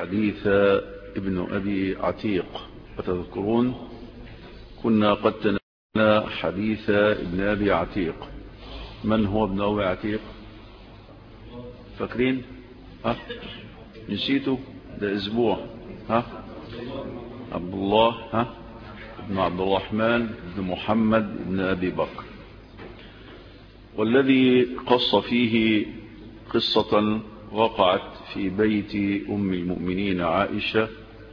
حديث ابن أبي عتيق. وتذكرون كنا قد تناولنا حديث ابن أبي عتيق. من هو ابن أبي عتيق؟ فاكرين؟ نسيته؟ ده أسبوع. عبد الله ابن عبد الرحمن ابن محمد ابن أبي بكر، والذي قص فيه قصة وقعت في بيت أم المؤمنين عائشة.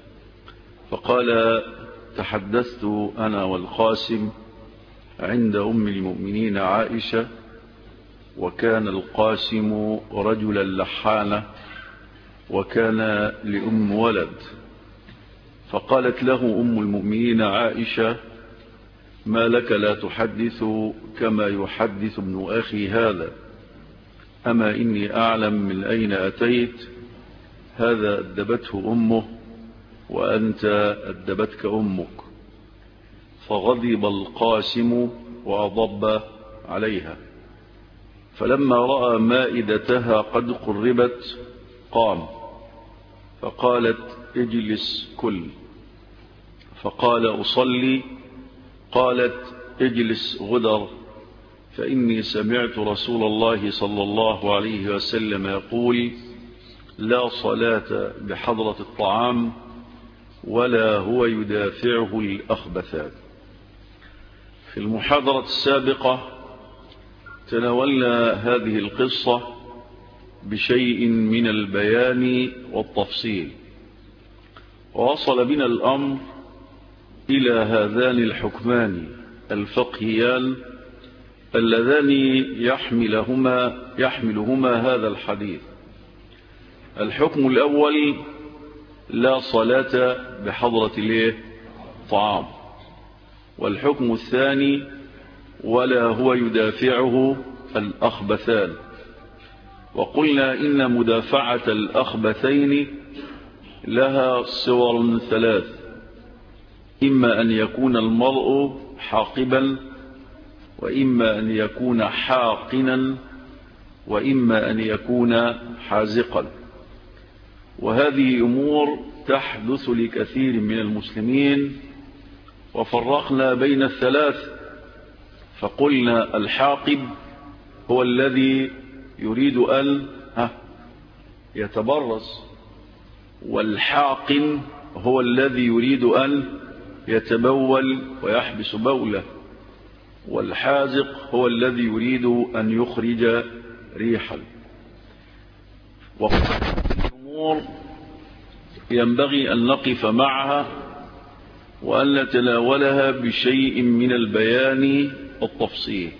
فقال: تحدثت أنا والقاسم عند أم المؤمنين عائشة، وكان القاسم رجلا لحانا، وكان لأم ولد. فقالت له أم المؤمنين عائشة: ما لك لا تحدث كما يحدث ابن أخي هذا؟ أما إني أعلم من أين أتيت، هذا أدبته أمه وأنت أدبتك أمك. فغضب القاسم وأضب عليها، فلما رأى مائدتها قد قربت قام، فقالت: اجلس كل. فقال: أصلي. قالت: اجلس غدر، فإني سمعت رسول الله صلى الله عليه وسلم يقول: لا صلاة بحضرة الطعام ولا هو يدافعه الأخبثان. في المحاضرة السابقة تناولنا هذه القصة بشيء من البيان والتفصيل، ووصل بنا الأمر إلى هذان الحكمان الفقهيان اللذان يحملهما هذا الحديث. الحكم الأول: لا صلاة بحضرة الطعام. والحكم الثاني: ولا هو يدافعه الأخبثان. وقلنا إن مدافعة الأخبثين لها صور ثلاث: إما أن يكون المرء حاقبا، وإما أن يكون حاقنا، وإما أن يكون حازقا. وهذه أمور تحدث لكثير من المسلمين، وفرقنا بين الثلاث. فقلنا: الحاقب هو الذي يريد أن يتبرز، والحاقن هو الذي يريد أن يتبول ويحبس بوله، والحازق هو الذي يريد أن يخرج ريحا. الأمور ينبغي أن نقف معها وأن نتناولها بشيء من البيان والتفصيل،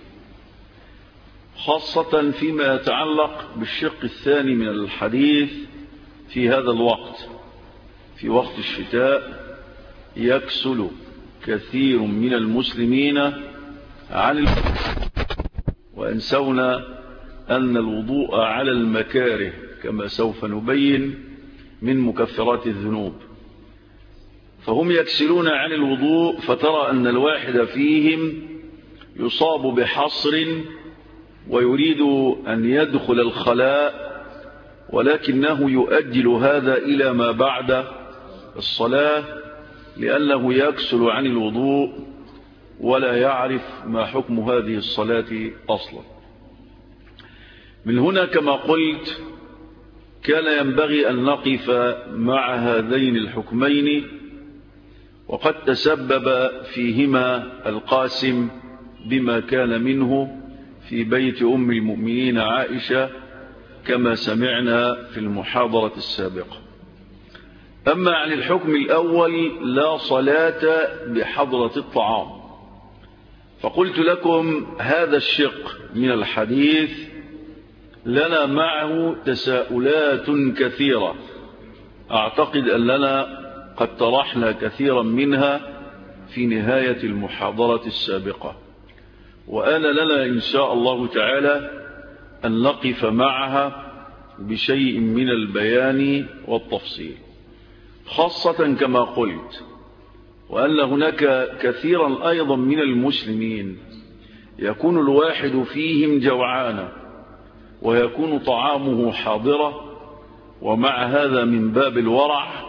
خاصة فيما يتعلق بالشق الثاني من الحديث. في هذا الوقت، في وقت الشتاء، يكسل كثير من المسلمين عن الوضوء، وينسون أن الوضوء على المكاره كما سوف نبين من مكفرات الذنوب. فهم يكسلون عن الوضوء، فترى أن الواحد فيهم يصاب بحصر ويريد أن يدخل الخلاء، ولكنه يؤجل هذا إلى ما بعد الصلاة، لأنه يكسل عن الوضوء ولا يعرف ما حكم هذه الصلاة أصلا. من هنا كما قلت كان ينبغي أن نقف مع هذين الحكمين، وقد تسبب فيهما القاسم بما كان منه في بيت أم المؤمنين عائشة كما سمعنا في المحاضرة السابقة. أما عن الحكم الأول: لا صلاة بحضرة الطعام، فقلت لكم هذا الشق من الحديث لنا معه تساؤلات كثيرة، أعتقد أننا قد طرحنا كثيرا منها في نهاية المحاضرة السابقة، وآن لنا إن شاء الله تعالى أن نقف معها بشيء من البيان والتفصيل، خاصة كما قلت وأن هناك كثيرا أيضا من المسلمين يكون الواحد فيهم جوعانا، ويكون طعامه حاضرة، ومع هذا من باب الورع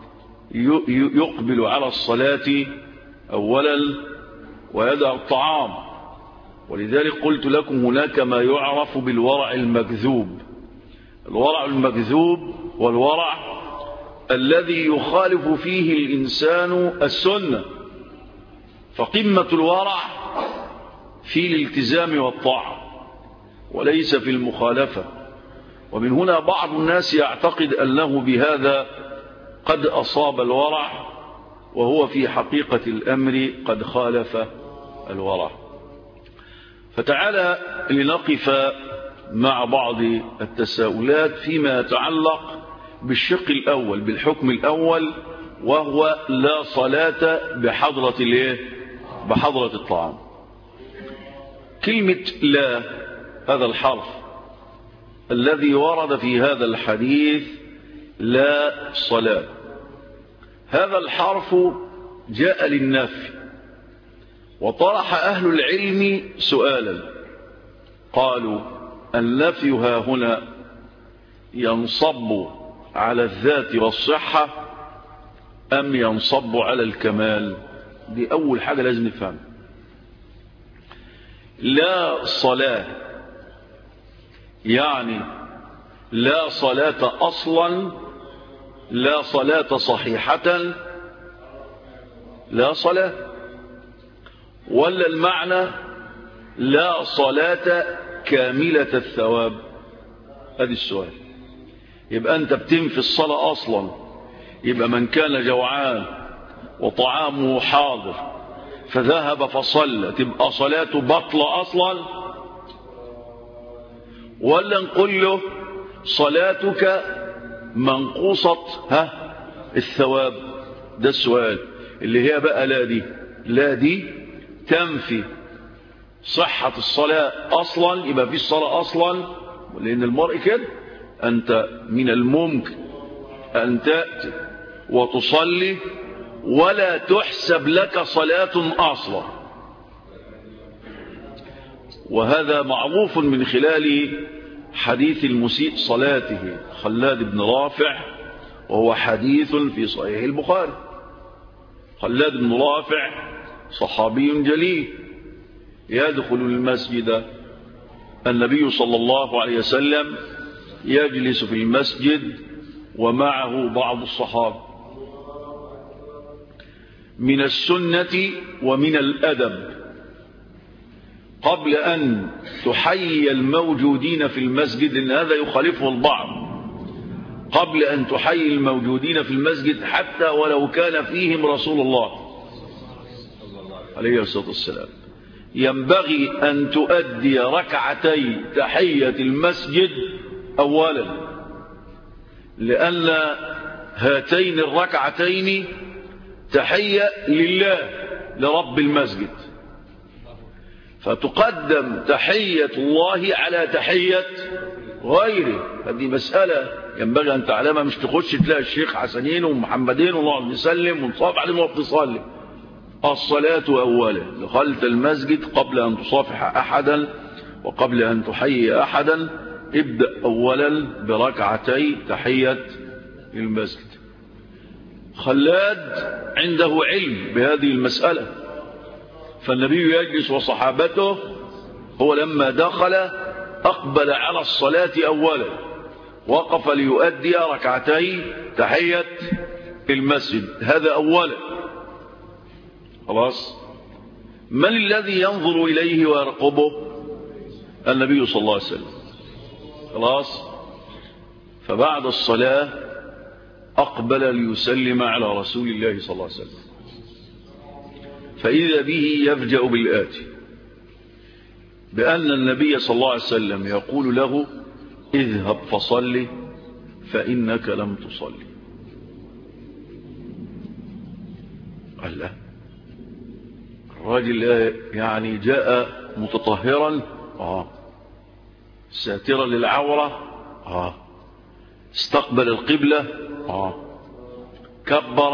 يقبل على الصلاة أولا ويدع الطعام. ولذلك قلت لكم هناك ما يعرف بالورع المكذوب. الورع المكذوب والورع الذي يخالف فيه الإنسان السنة، فقمة الورع في الالتزام والطاعة وليس في المخالفة. ومن هنا بعض الناس يعتقد أنه بهذا قد أصاب الورع، وهو في حقيقة الأمر قد خالف الورع. فتعالى لنقف مع بعض التساؤلات فيما يتعلق بالشق الأول، بالحكم الأول، وهو لا صلاة بحضرة الطعام. كلمة لا، هذا الحرف الذي ورد في هذا الحديث لا صلاة، هذا الحرف جاء للنفي. وطرح أهل العلم سؤالا، قالوا النفي ها هنا ينصب على الذات والصحة أم ينصب على الكمال؟ دي أول حاجة لازم نفهم. لا صلاة يعني لا صلاة أصلا، لا صلاة صحيحة، لا صلاة، ولا المعنى لا صلاة كاملة الثواب؟ هذا السؤال. يبقى أنت بتنفي الصلاة أصلا، يبقى من كان جوعان وطعامه حاضر فذهب فصلى تبقى صلاته بطلة أصلا، ولا نقول له صلاتك منقوصة الثواب؟ ده السؤال اللي هي بقى لا دي تنفي صحة الصلاة أصلا، يبقى في الصلاة أصلا، لأن المرء كده أنت من الممكن أن تأتي وتصلي ولا تحسب لك صلاة أصلا. وهذا معروف من خلال حديث المسيء صلاته خلاد بن رافع، وهو حديث في صحيح البخاري. خلاد بن رافع صحابي جليل، يدخل المسجد، النبي صلى الله عليه وسلم يجلس في المسجد ومعه بعض الصحابة. من السنة ومن الأدب قبل أن تحيي الموجودين في المسجد، لأن هذا يخالفه البعض، قبل أن تحيي الموجودين في المسجد حتى ولو كان فيهم رسول الله عليه الصلاة والسلام، ينبغي أن تؤدي ركعتي تحية المسجد أولا، لأن هاتين الركعتين تحية لله لرب المسجد، فتقدم تحية الله على تحية غيره. هذه مسألة ينبغي أن تعلمها، مش تخش تلاقي الشيخ حسنين ومحمدين ونقعد نسلم ونصافح عليهم ونقعد نصلي. الصلاة أولا، دخلت المسجد قبل أن تصافح أحدا وقبل أن تحيي أحدا ابدأ أولا بركعتي تحية المسجد. خلاد عنده علم بهذه المسألة، فالنبي يجلس وصحابته، هو لما دخل أقبل على الصلاة أولا، وقف ليؤدي ركعتي تحية المسجد، هذا أولا. خلاص، من الذي ينظر إليه ويرقبه؟ النبي صلى الله عليه وسلم. خلاص، فبعد الصلاة أقبل ليسلم على رسول الله صلى الله عليه وسلم، فإذا به يفجأ بالآتي، بأن النبي صلى الله عليه وسلم يقول له اذهب فصلي فإنك لم تصلي. قال لا، الراجل يعني جاء متطهرا، ساترا للعورة، استقبل القبلة، كبر،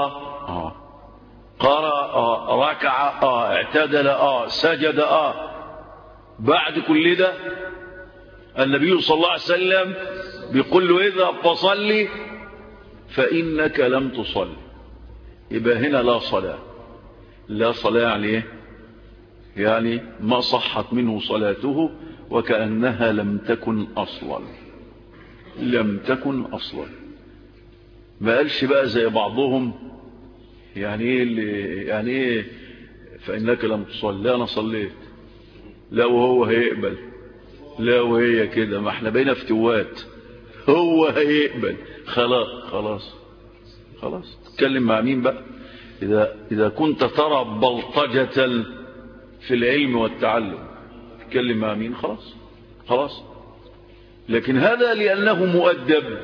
قرأ، ركع، اعتدل، سجد. بعد كل ده النبي صلى الله عليه وسلم بيقول له اذهب فصلي فإنك لم تصلي. يبقى هنا لا صلاة. لا صلاة عليه يعني ما صحت منه صلاته وكأنها لم تكن أصلا. لم تكن أصلا. ما قالش بقى زي بعضهم يعني ايه فإنك لم تصلي. لا أنا صليت. لا وهو هيقبل. لا وهي كده. ما احنا بينا فتوات. هو هيقبل. خلاص تتكلم مع مين بقى؟ إذا كنت ترى بلطجة في العلم والتعلم تتكلم مع مين؟ خلاص. لكن هذا لأنه مؤدب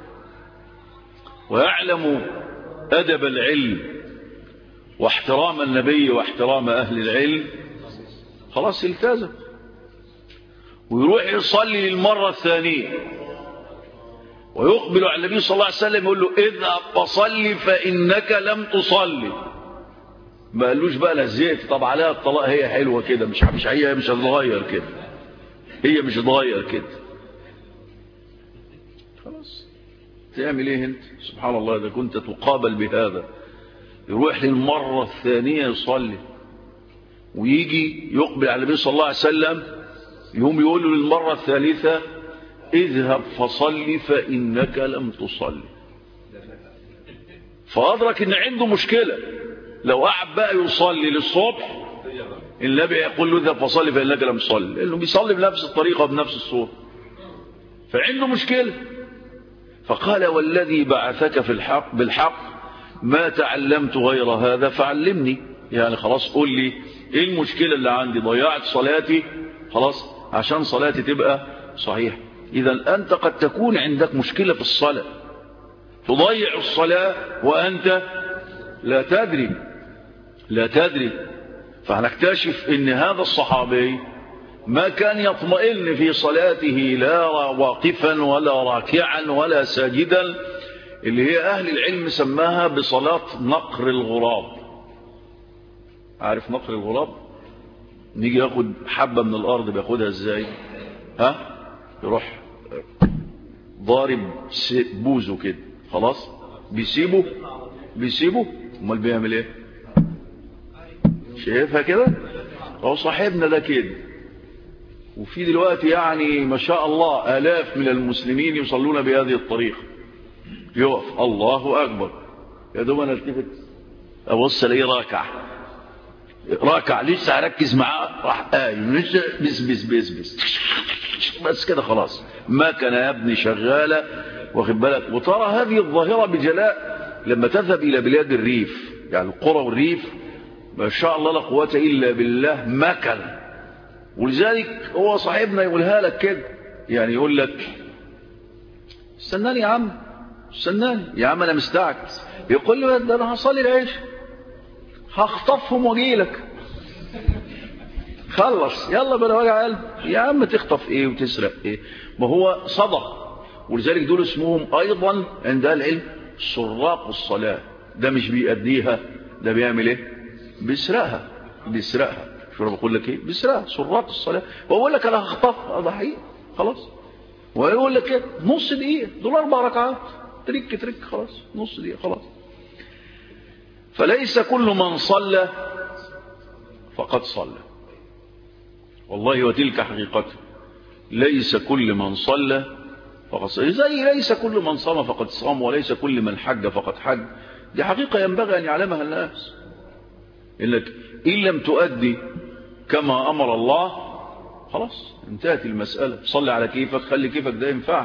ويعلم أدب العلم واحترام النبي واحترام أهل العلم خلاص التزم ويروح يصلي للمرة الثانية ويقبل على النبي صلى الله عليه وسلم يقول له اذهب فصلي فإنك لم تصلي. ما قالوش بقى لزيت طب عليها الطلاق هي حلوة كده مش هي مش هتتغير كده. هي مش هتتغير كده. خلاص تعمل ايه انت؟ سبحان الله اذا كنت تقابل بهذا. يروح للمرة الثانية يصلي ويجي يقبل على النبي صلى الله عليه وسلم يقوم يقول له للمرة الثالثة اذهب فصلي فإنك لم تصلي. فأدرك ان عنده مشكلة. لو قعد بقى يصلي للصبح النبي يقول له اذهب فصلي فإنك لم تصلي لأنه بيصلي بنفس الطريقة وبنفس الصورة. فعنده مشكلة. فقال والذي بعثك بالحق ما تعلمت غير هذا فعلمني. يعني خلاص قول لي ايه المشكلة اللي عندي؟ ضيعت صلاتي خلاص عشان صلاتي تبقى صحيح. إذا أنت قد تكون عندك مشكلة في الصلاة تضيع الصلاة وأنت لا تدري. فهنكتشف ان هذا الصحابي ما كان يطمئن في صلاته لا واقفا ولا راكعا ولا ساجدا اللي هي أهل العلم سماها بصلاة نقر الغراب. عارف نقر الغراب؟ نيجي ياخد حبة من الأرض بياخدها ازاي؟ يروح ضارب بوزه كده خلاص بيسيبه امال بيعمل ايه؟ شايفها كده؟ هو صاحبنا ده كده. وفي دلوقتي يعني ما شاء الله آلاف من المسلمين يصلون بهذه الطريقة. يقف الله أكبر يا دوب أنا التفت أبص ليه راكع لسه هركز معاه راح قايم لسه بس كده خلاص. ما كان يا ابني شغالة واخد بالك. وترى هذه الظاهرة بجلاء لما تذهب إلى بلاد الريف يعني القرى والريف ما شاء الله لا قوة إلا بالله مكن. ولذلك هو صاحبنا يقولها لك كده يعني يقول لك استناني يا عم يا عم أنا مستعجل. يقول له ده أنا هصلي العيش هخطفهم واجي لك خلص يلا بلا وجع قلب. يا عم تخطف ايه وتسرق ايه؟ ما هو صدق. ولذلك دول اسمهم ايضا عند العلم سراق الصلاة. ده مش بيأديها ده بيعمل ايه؟ بيسرقها. شو انا بقول لك ايه؟ بيسرقها سراق الصلاة. وأقول لك انا هخطف هذا حقيقي خلاص. ويقول لك ايه؟ نص دقيقة دول 4 ركعات ترك خلاص نص دقيقة خلاص. فليس كل من صلى فقد صلى. والله وتلك حقيقته. ليس كل من صلى فقد صلى زي ليس كل من صام فقد صام وليس كل من حج فقد حج. دي حقيقة ينبغي أن يعلمها الناس. إنك إن لم تؤدي كما أمر الله خلاص انتهت المسألة. صلي على كيفك خلي كيفك ده ينفع.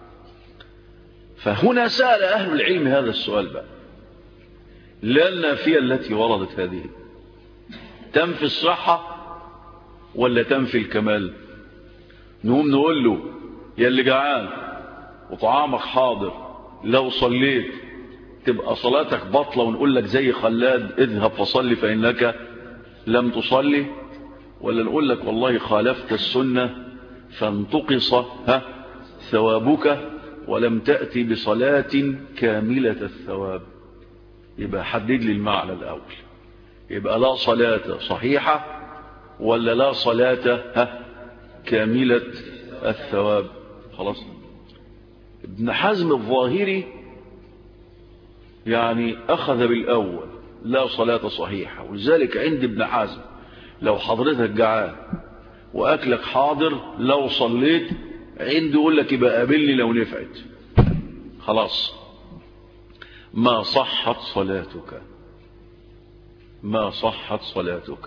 فهنا سأل أهل العلم هذا السؤال بقى. لا النافية التي وردت هذه تنفي الصحة ولا تنفي الكمال؟ نقوم نقول له يا اللي جعان وطعامك حاضر لو صليت تبقى صلاتك بطلة ونقول لك زي خلاد اذهب فصلي فإنك لم تصلي؟ ولا نقول لك والله خالفت السنة فانتقص ثوابك ولم تأتي بصلاة كاملة الثواب؟ يبقى حدد لي المعنى الأول. يبقى لا صلاة صحيحة ولا لا صلاة كاملة الثواب؟ خلاص. ابن حزم الظاهري يعني أخذ بالأول لا صلاة صحيحة، ولذلك عند ابن حزم لو حضرتك جعان وأكلك حاضر لو صليت عنده يقول لك يبقى قابلني لو نفعت، خلاص ما صحت صلاتك، ما صحت صلاتك.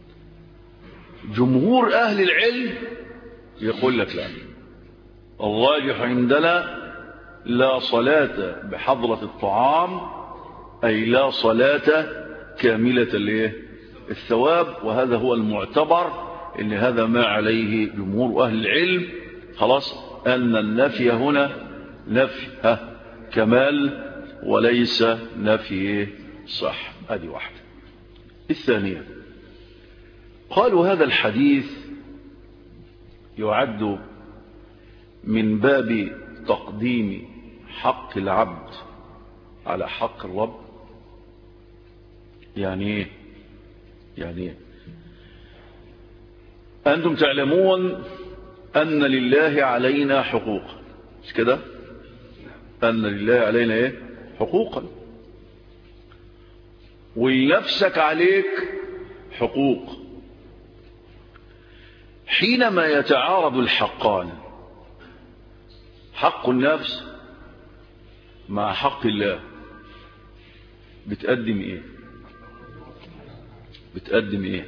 جمهور أهل العلم يقول لك لا، الراجح عندنا لا صلاة بحضرة الطعام، أي لا صلاة كاملة الثواب، وهذا هو المعتبر، إن هذا ما عليه جمهور أهل العلم. خلاص أن النفي هنا نفي كمال وليس نفي صح. هذه واحدة. الثانية قالوا هذا الحديث يعد من باب تقديم حق العبد على حق الرب. يعني ايه؟ يعني ايه؟ أنتم تعلمون أن لله علينا حقوقا، مش كده؟ أن لله علينا ايه؟ حقوقا، ولنفسك عليك حقوق. حينما يتعارض الحقان، حق النفس مع حق الله، بتقدم ايه؟ بتقدم ايه؟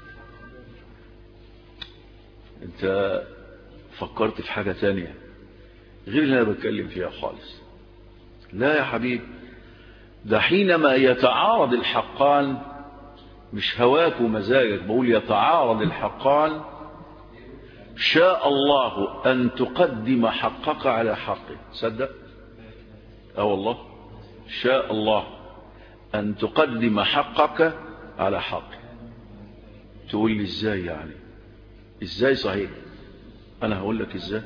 انت فكرت في حاجة تانية غير اللي انا بتكلم فيها خالص. لا يا حبيبي، ده حينما يتعارض الحقان، مش هواك ومزاجك، بقول يتعارض الحقان، شاء الله أن تقدم حقك على حقه. صدق؟ والله شاء الله أن تقدم حقك على حقه. تقول لي ازاي يعني؟ ازاي صحيح؟ أنا هقول لك ازاي.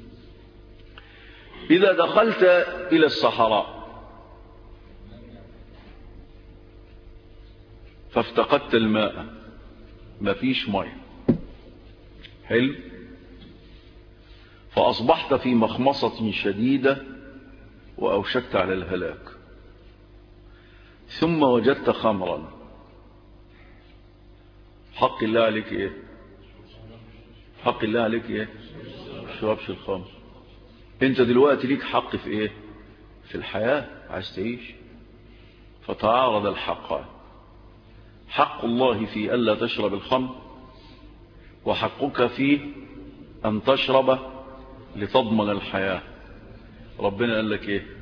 إذا دخلت إلى الصحراء فافتقدت الماء، مفيش ماء، حلو، فأصبحت في مخمصة شديدة وأوشكت على الهلاك، ثم وجدت خمرا، حق الله عليك ايه؟ حق الله عليك ايه؟ شربش الخمر. انت دلوقتي ليك حق في ايه؟ في الحياة، عايز تعيش. فتعارض الحقان، حق الله في ألا تشرب الخمر، وحقك في أن تشرب لتضمن الحياة. ربنا قال لك ايه؟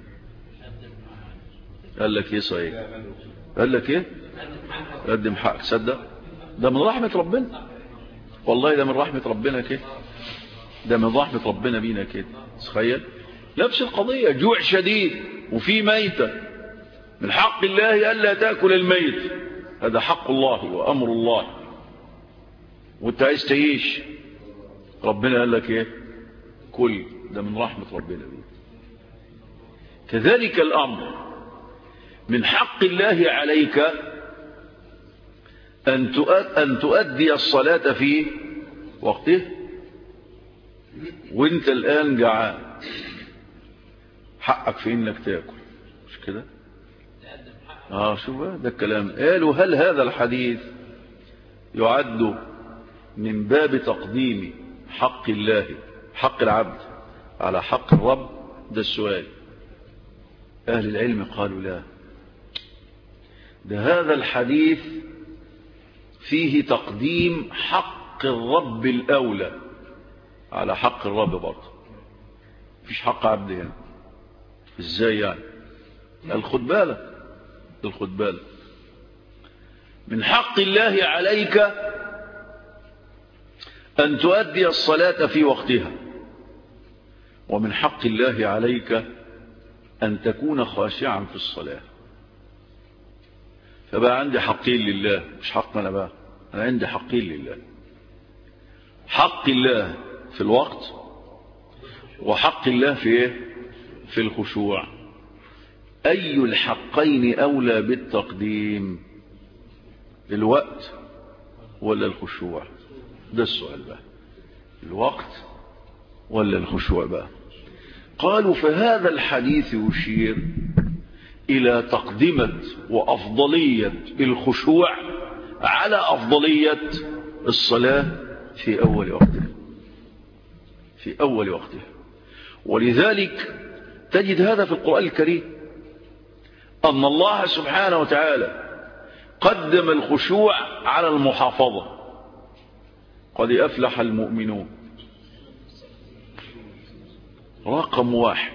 قال لك ايه صحيح؟ قال لك ايه؟ قدم حقك. صدق؟ ده من رحمة ربنا، والله ده من رحمة ربنا كده، ده من رحمة ربنا بينا كده. تخيل نفس القضية، جوع شديد وفي ميتة، من حق الله ألا تأكل الميت، هذا حق الله وأمر الله، وانت عايز تعيش، ربنا قال لك ايه؟ كل، ده من رحمة ربنا بينا. كذلك الأمر، من حق الله عليك أن تؤدي الصلاة في وقته، وانت الآن جعان، حقك في انك تأكل، مش كده؟ شوف ده الكلام. قالوا هل هذا الحديث يعد من باب تقديم حق الله، حق العبد على حق الرب؟ ده السؤال. أهل العلم قالوا لا، ده هذا الحديث فيه تقديم حق الرب الأولى على حق الرب برضه، مفيش حق عبد هنا. ازاي يعني؟ الخد بالك، الخد بالك، من حق الله عليك أن تؤدي الصلاة في وقتها، ومن حق الله عليك أن تكون خاشعا في الصلاة. فبقى عندي حقين لله، مش حق أنا بقى، أنا عندي حقين لله، حق الله في الوقت، وحق الله في إيه؟ في الخشوع. أي الحقين أولى بالتقديم، الوقت ولا الخشوع؟ ده السؤال بقى، الوقت ولا الخشوع بقى؟ قالوا فهذا الحديث يشير إلى تقدمة وأفضلية الخشوع على أفضلية الصلاة في أول وقتها، في أول وقتها. ولذلك تجد هذا في القرآن الكريم، أن الله سبحانه وتعالى قدم الخشوع على المحافظة. قد أفلح المؤمنون، رقم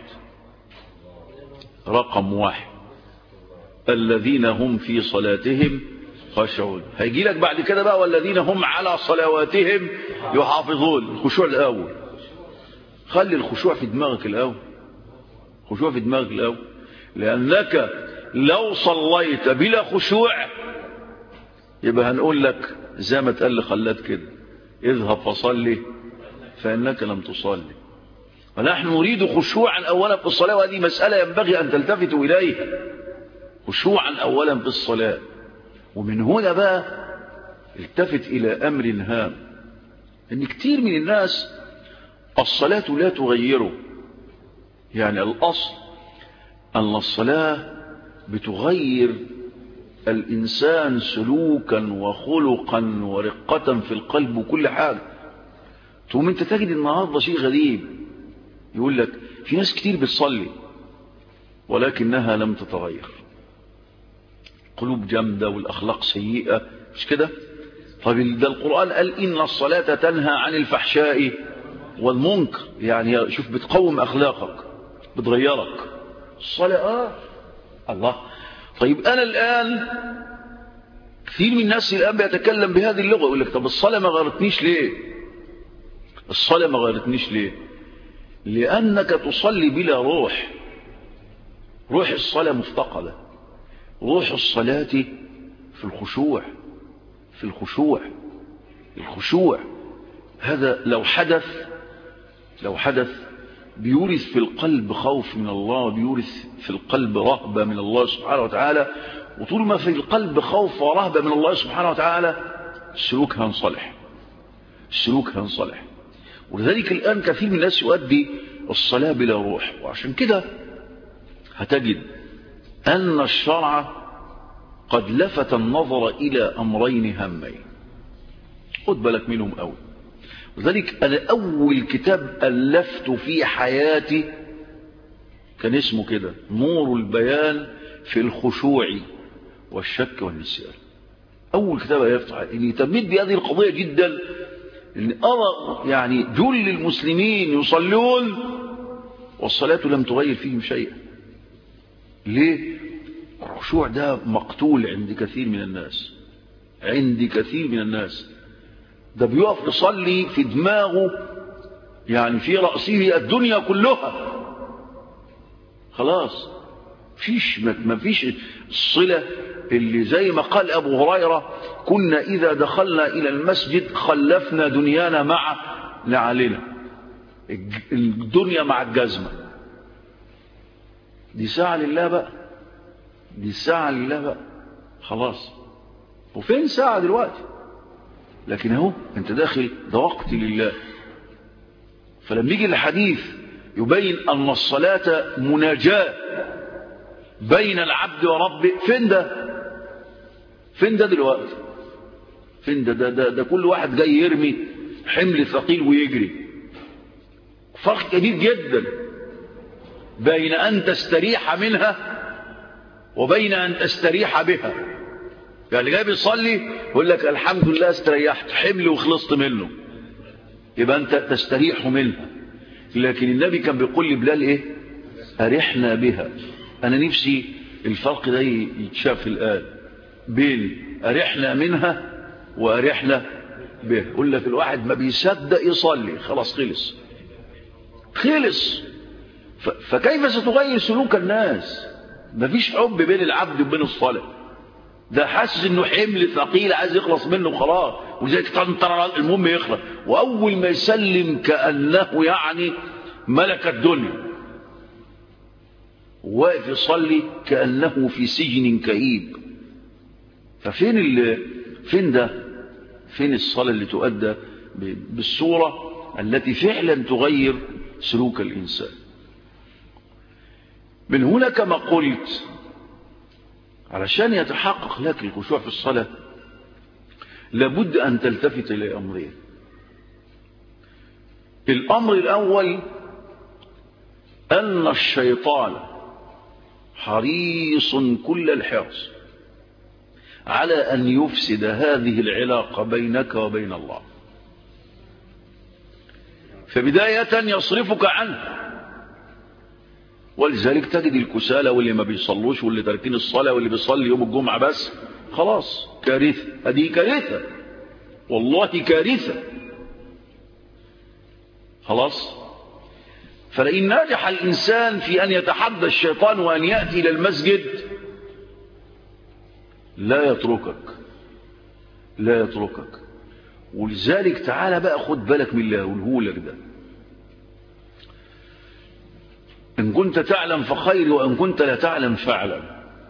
واحد الذين هم في صلاتهم خاشعون. هيجي لك بعد كده بقى والذين هم على صلواتهم يحافظون. الخشوع الأول، خلي الخشوع في دماغك الأول، خشوع في دماغك الأول، لأنك لو صليت بلا خشوع يبقى هنقول لك زي ما تقال لخلات كده، اذهب فصلي فإنك لم تصلي. ونحن نريد خشوعا أولا في الصلاة، وهذه مسألة ينبغي أن تلتفتوا إليها، خشوعا أولا في الصلاة. ومن هنا بقى التفت إلى أمر هام، إن كتير من الناس الصلاة لا تغيره. يعني الأصل أن الصلاة بتغير الإنسان سلوكا وخلقا ورقة في القلب وكل حاجة. ثم أنت تجد النهاردة شيء غريب، يقول لك في ناس كتير بتصلي ولكنها لم تتغير، قلوب جامدة والأخلاق سيئة، مش كده؟ طيب ده القرآن قال إن الصلاة تنهى عن الفحشاء والمنكر، يعني شوف بتقوم أخلاقك، بتغيرك الصلاة. الله. طيب أنا الآن كثير من الناس الآن بيتكلم بهذه اللغة، يقول لك طب الصلاة ما غيرتنيش ليه؟ الصلاة ما غيرتنيش ليه؟ لأنك تصلي بلا روح. روح الصلاة مفتقدة. روح الصلاة في الخشوع، في الخشوع. الخشوع هذا لو حدث بيورث في القلب خوف من الله، بيورث في القلب رهبة من الله سبحانه وتعالى. وطول ما في القلب خوف ورهبة من الله سبحانه وتعالى السلوك هينصلح، السلوك هينصلح. ولذلك الآن كثير من الناس يؤدي الصلاة بلا روح. وعشان كده هتجد أن الشرع قد لفت النظر إلى أمرين هامين، خد بالك منهم أول. وذلك أنا أول كتاب ألفت في حياتي كان اسمه كده نور البيان في الخشوع والشك والنسيان. أول كتاب ألفته، إني اهتميت بهذه القضية جدا، إن أرى يعني جل المسلمين يصلون والصلاة لم تغير فيهم شيئا. ليه؟ الخشوع ده مقتول عند كثير من الناس، عند كثير من الناس. ده بيقف يصلي في دماغه، يعني في رأسه الدنيا كلها، خلاص ما فيش الصلة اللي زي ما قال أبو هريرة كنا إذا دخلنا إلى المسجد خلفنا دنيانا مع نعلنا، الدنيا مع الجزمة. دي ساعة لله بقى، دي ساعة لله بقى، خلاص. وفين ساعة دلوقتي؟ لكن اهو انت داخل ده وقت لله. فلما يجي الحديث يبين ان الصلاة مناجاة بين العبد وربه، فين ده؟ فين ده دلوقتي؟ فين ده كل واحد جاي يرمي حمل ثقيل ويجري. فرق كبير جدا بين ان تستريح منها وبين ان تستريح بها. يعني جاي بيصلي يقول لك الحمد لله استريحت، حمل وخلصت منه، يبقى انت تستريح منها. لكن النبي كان بيقول لبلال ايه؟ ارحنا بها. انا نفسي الفرق ده يتشاف الان بين ارحنا منها وارحنا بها. يقول لك الواحد ما بيصدق يصلي، خلاص خلص. فكيف ستغير سلوك الناس؟ مفيش حب بين العبد وبين الصلاة، ده حاسس انه حمل ثقيل عايز يخلص منه خلاص، وزي تنطر المهم يخلص. واول ما يسلم كأنه يعني ملك الدنيا، واقف يصلي كأنه في سجن كئيب. فين ده؟ فين الصلاة اللي تؤدى بالصورة التي فعلا تغير سلوك الإنسان؟ من هنا كما قلت علشان يتحقق لك الخشوع في الصلاة لابد أن تلتفت إلى أمرين. الأمر الأول أن الشيطان حريص كل الحرص على أن يفسد هذه العلاقة بينك وبين الله، فبداية يصرفك عنه، ولذلك تجد الكسالى واللي ما بيصلوش واللي تاركين الصلاة واللي بيصلي يوم الجمعة بس، خلاص كارثة، هذه كارثة والله كارثة خلاص. فلئن نجح الإنسان في أن يتحدى الشيطان وأن يأتي إلى المسجد لا يتركك. ولذلك تعالى بقى خد بالك من اللي هقوله لك ده. إن كنت تعلم فخير وإن كنت لا تعلم فاعلم.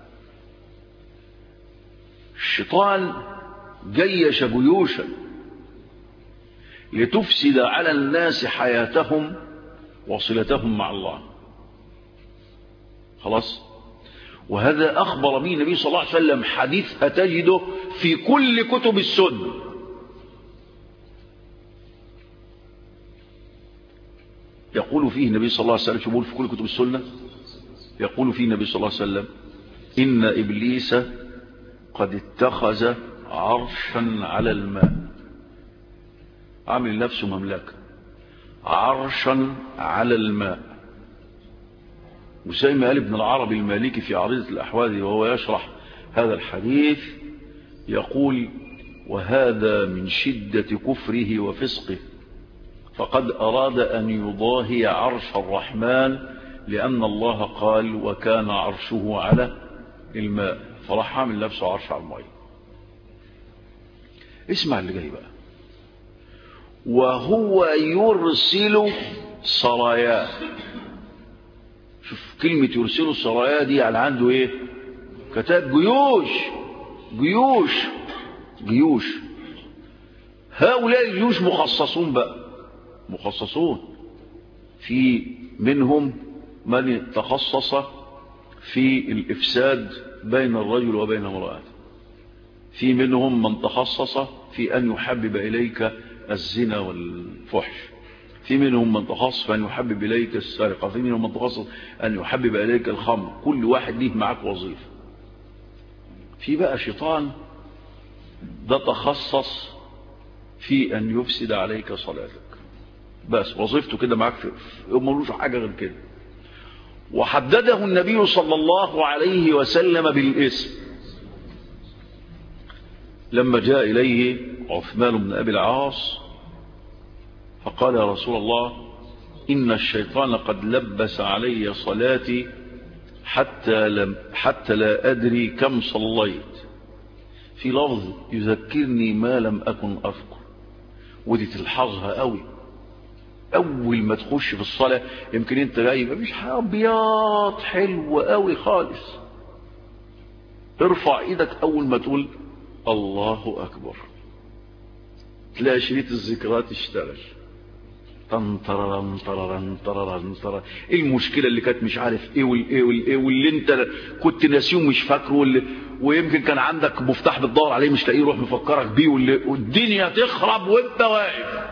الشيطان جيش جيوشا لتفسد على الناس حياتهم وصلتهم مع الله، خلاص. وهذا أخبر به النبي صلى الله عليه وسلم، حديث هتجده في كل كتب السنة. يقول فيه النبي صلى الله عليه وسلم، شو في كل كتب السنة؟ يقول فيه النبي صلى الله عليه وسلم: إن إبليس قد اتخذ عرشا على الماء، عامل نفسه مملكة، عرشا على الماء. وزي ما قال ابن العربي المالكي في عريضة الأحوال وهو يشرح هذا الحديث، يقول: وهذا من شدة كفره وفسقه، فقد أراد أن يضاهي عرش الرحمن، لأن الله قال: وكان عرشه على الماء، فراح عامل نفسه عرش على الماء. اسمع اللي جاي بقى: وهو يرسل سراياه. شوف كلمة يرسل سراياه دي، على عنده ايه؟ كتاب جيوش. هؤلاء الجيوش مخصصون بقى، مخصصون. في منهم من تخصص في الإفساد بين الرجل وبين امرأته، في منهم من تخصص في أن يحبب إليك الزنا والفحش، في منهم من تخصص في أن يحبب إليك السرقة، في منهم من تخصص أن يحبب إليك الخمر. كل واحد ليه معك وظيفة. في بقى شيطان ده تخصص في أن يفسد عليك صلاتك، بس وظيفته كده معك، ملوش حاجة غير كده. وحدده النبي صلى الله عليه وسلم بالاسم لما جاء إليه عثمان بن أبي العاص فقال: يا رسول الله، إن الشيطان قد لبس علي صلاتي حتى لا أدري كم صليت. في لفظ يذكرني ما لم أكن أذكر. ودي تلحظها قوي أول ما تخش في الصلاة. يمكن أنت جاي مفيش أبيض حلو قوي خالص، ارفع إيدك أول ما تقول الله أكبر، تلاقي شريط الذكريات اشتغل. ايه المشكلة اللي كانت مش عارف ايه والايه واللي انت كنت ناسيه ومش فاكره، ويمكن كان عندك مفتاح بتدور عليه مش لاقيه، روح مفكرك بيه، والدنيا تخرب وانت واقف.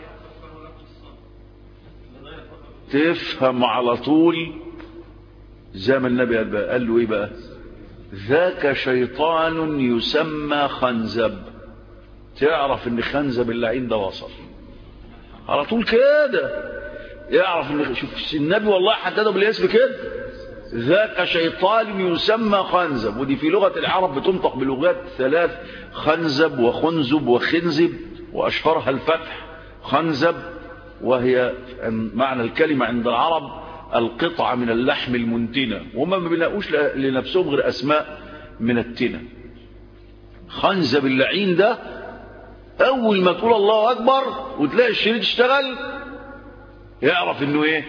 تفهم على طول زي ما النبي قال له ايه بقى: ذاك شيطان يسمى خنزب. تعرف ان خنزب اللعين ده وصل على طول كده، يعرف ان شوف النبي والله حدده بالاسم كده: ذاك شيطان يسمى خنزب. ودي في لغة العرب بتنطق بلغات ثلاث: خنزب وخنزب وخنزب، واشهرها الفتح. خنزب وهي معنى الكلمة عند العرب القطعة من اللحم المنتنة، وهم ما بيلاقوش لنفسهم غير أسماء من التنة. خنزب اللعين ده أول ما تقول الله أكبر وتلاقي الشريط اشتغل، يعرف إنه إيه؟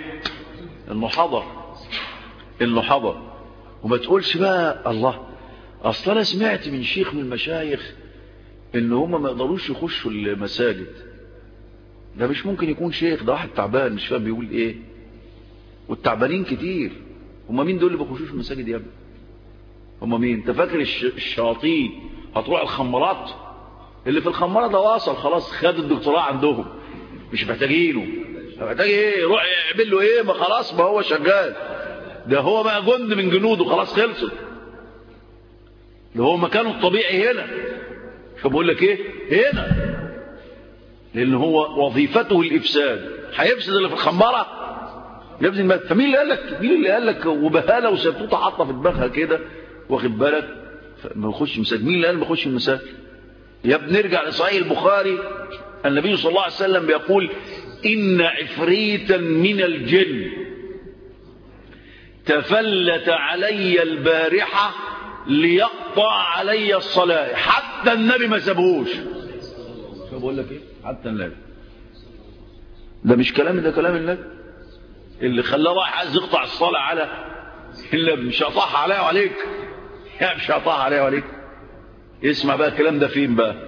إنه حضر. وما تقولش بقى الله أصلا أنا سمعت من شيخ من المشايخ إن هم ما يقدروش يخشوا المساجد. ده مش ممكن يكون شيخ، ده واحد تعبان مش فاهم بيقول إيه، والتعبانين كتير. هم مين دول اللي بيخشوش المساجد يا ابني؟ هم مين؟ انت فاكر الشياطين هتروح الخمارات؟ اللي في الخمارة ده واصل خلاص، خد الدكتوراه عندهم، مش محتاجينه. محتاج ايه؟ يروح يعمل له ايه؟ ما خلاص، ما هو شغال، ده هو بقى جند من جنوده، خلاص خلصت، ده هو مكانه الطبيعي هنا. شو بقول لك ايه؟ هنا، لان هو وظيفته الافساد، هيفسد اللي في الخمارة يا ابني. فمين اللي قال لك؟ مين اللي قال لك؟ وبهاله وسبتوطه حاطه في دماغها كده، واخد بالك؟ ما يخش مساجد. مين اللي قال ما يخش المساجد يا ابني؟ نرجع لصحيح البخاري، النبي صلى الله عليه وسلم بيقول إن عفريتا من الجن تفلت علي البارحة ليقطع علي الصلاة، حتى النبي ما سابهوش. شو بقول لك ايه؟ حتى النبي. ده مش كلامي، ده كلام النبي اللي خلاه رايح عايز يقطع الصلاة على اللي مش هقطعها عليا وعليك، يعني مش هقطعها عليا وعليك. اسمع بقى الكلام ده فين بقى؟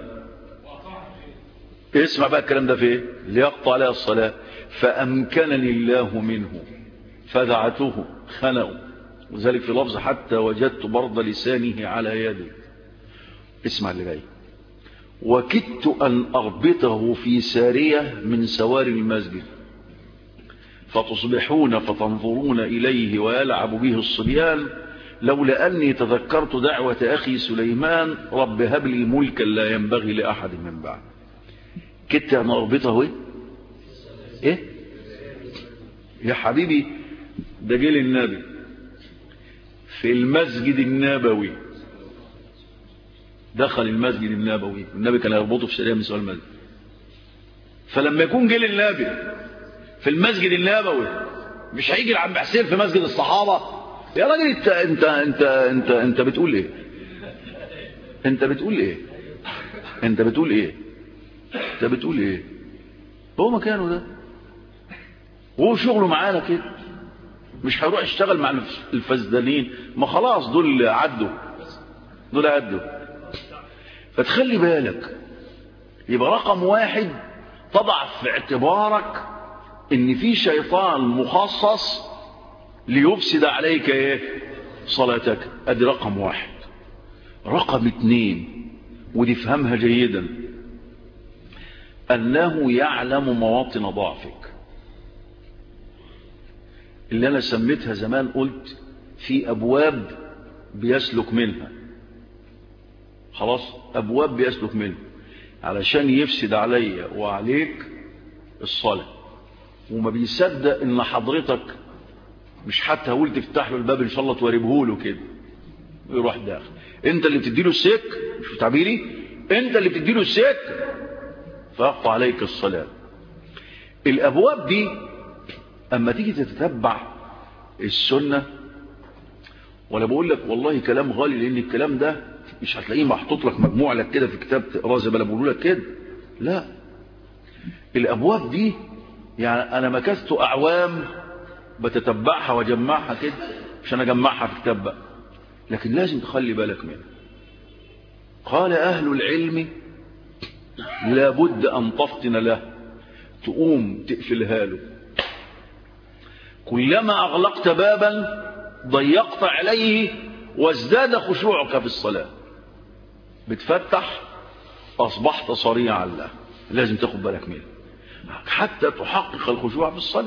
اسمع بقى الكلام ده فين؟ ليقطع عليها الصلاة فأمكنني الله منه فدعته خنقه، وذلك في لفظ حتى وجدت برد لسانه على يدي. اسمع اللي جاي. وكدت أن أربطه في سارية من سواري المسجد فتصبحون فتنظرون إليه ويلعب به الصبيان، لولا أني تذكرت دعوة أخي سليمان رب هب لي ملكا لا ينبغي لأحد من بعد. كدت أن أربطه إيه يا حبيبي؟ ده جيل النبي في المسجد النبوي، دخل المسجد النبوي، النبي كان يربطه في سرية من سوى المسجد. فلما يكون جيل النبي في المسجد النبوي، مش هيجي العم حسين في مسجد الصحابة؟ يا راجل انت بتقول ايه؟ انت بتقول ايه؟ انت بتقول ايه؟ انت بتقول ايه؟ هو مكانه ده، وهو شغله معانا كده، مش هيروح يشتغل مع الفزدانين، ما خلاص دول عدوا، دول عدوا. فتخلي بالك، يبقى رقم واحد تضع في اعتبارك ان في شيطان مخصص ليفسد عليك ايه؟ صلاتك. ادي رقم واحد. رقم اتنين، ودي فهمها جيدا، انه يعلم مواطن ضعفك، اللي انا سميتها زمان، قلت في ابواب بيسلك منها، خلاص، ابواب بيسلك منها علشان يفسد عليا وعليك الصلاة، وما بيصدق ان حضرتك مش حتى هقول تفتح له الباب ان شاء الله تواربه له كده ويروح داخل. انت اللي بتديله السك، مش تعبيري، انت اللي بتديله السك فيقطع عليك الصلاة. الابواب دي اما تيجي تتتبع السنة، ولا بقول لك والله كلام غالي، لان الكلام ده مش هتلاقيه محطوط لك مجموع لك كده في كتاب تقراه زي ما انا بقول لك كده، لا. الابواب دي يعني انا مكثت اعوام بتتبعها واجمعها كده، عشان اجمعها في كتاب بقى، لكن لازم تخلي بالك منها. قال اهل العلم لابد ان تفطن له، تقوم تقفلها له. كلما اغلقت بابا ضيقت عليه وازداد خشوعك في الصلاة. بتفتح اصبحت صريعا له، لازم تاخد بالك منه حتى تحقق الخشوع في الصلاة.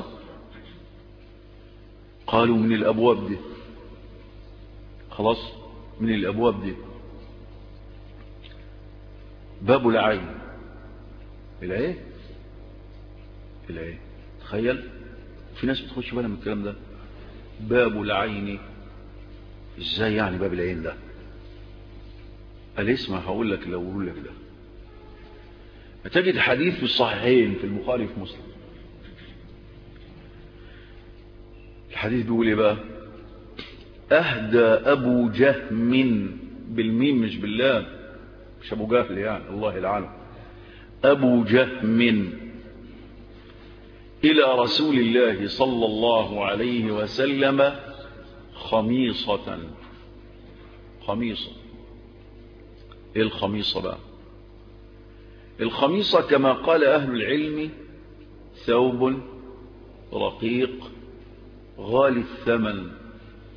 قالوا من الابواب دي، خلاص، من الابواب دي باب العين. العين، العين، تخيل في ناس بتخش بالها من الكلام ده. باب العين ازاي يعني باب العين ده؟ قال اسمع هقول لك، لو اقول لك ده هتجد حديث في الصحيحين في البخاري وفي مسلم. الحديث بيقول ايه بقى؟ اهدى ابو جهم، بالميم مش باللام، مش ابو جهل يعني الله يلعنه، ابو جهم الى رسول الله صلى الله عليه وسلم خميصة. خميصة، ايه الخميصة بقى؟ الخميصة كما قال اهل العلم ثوب رقيق غالي الثمن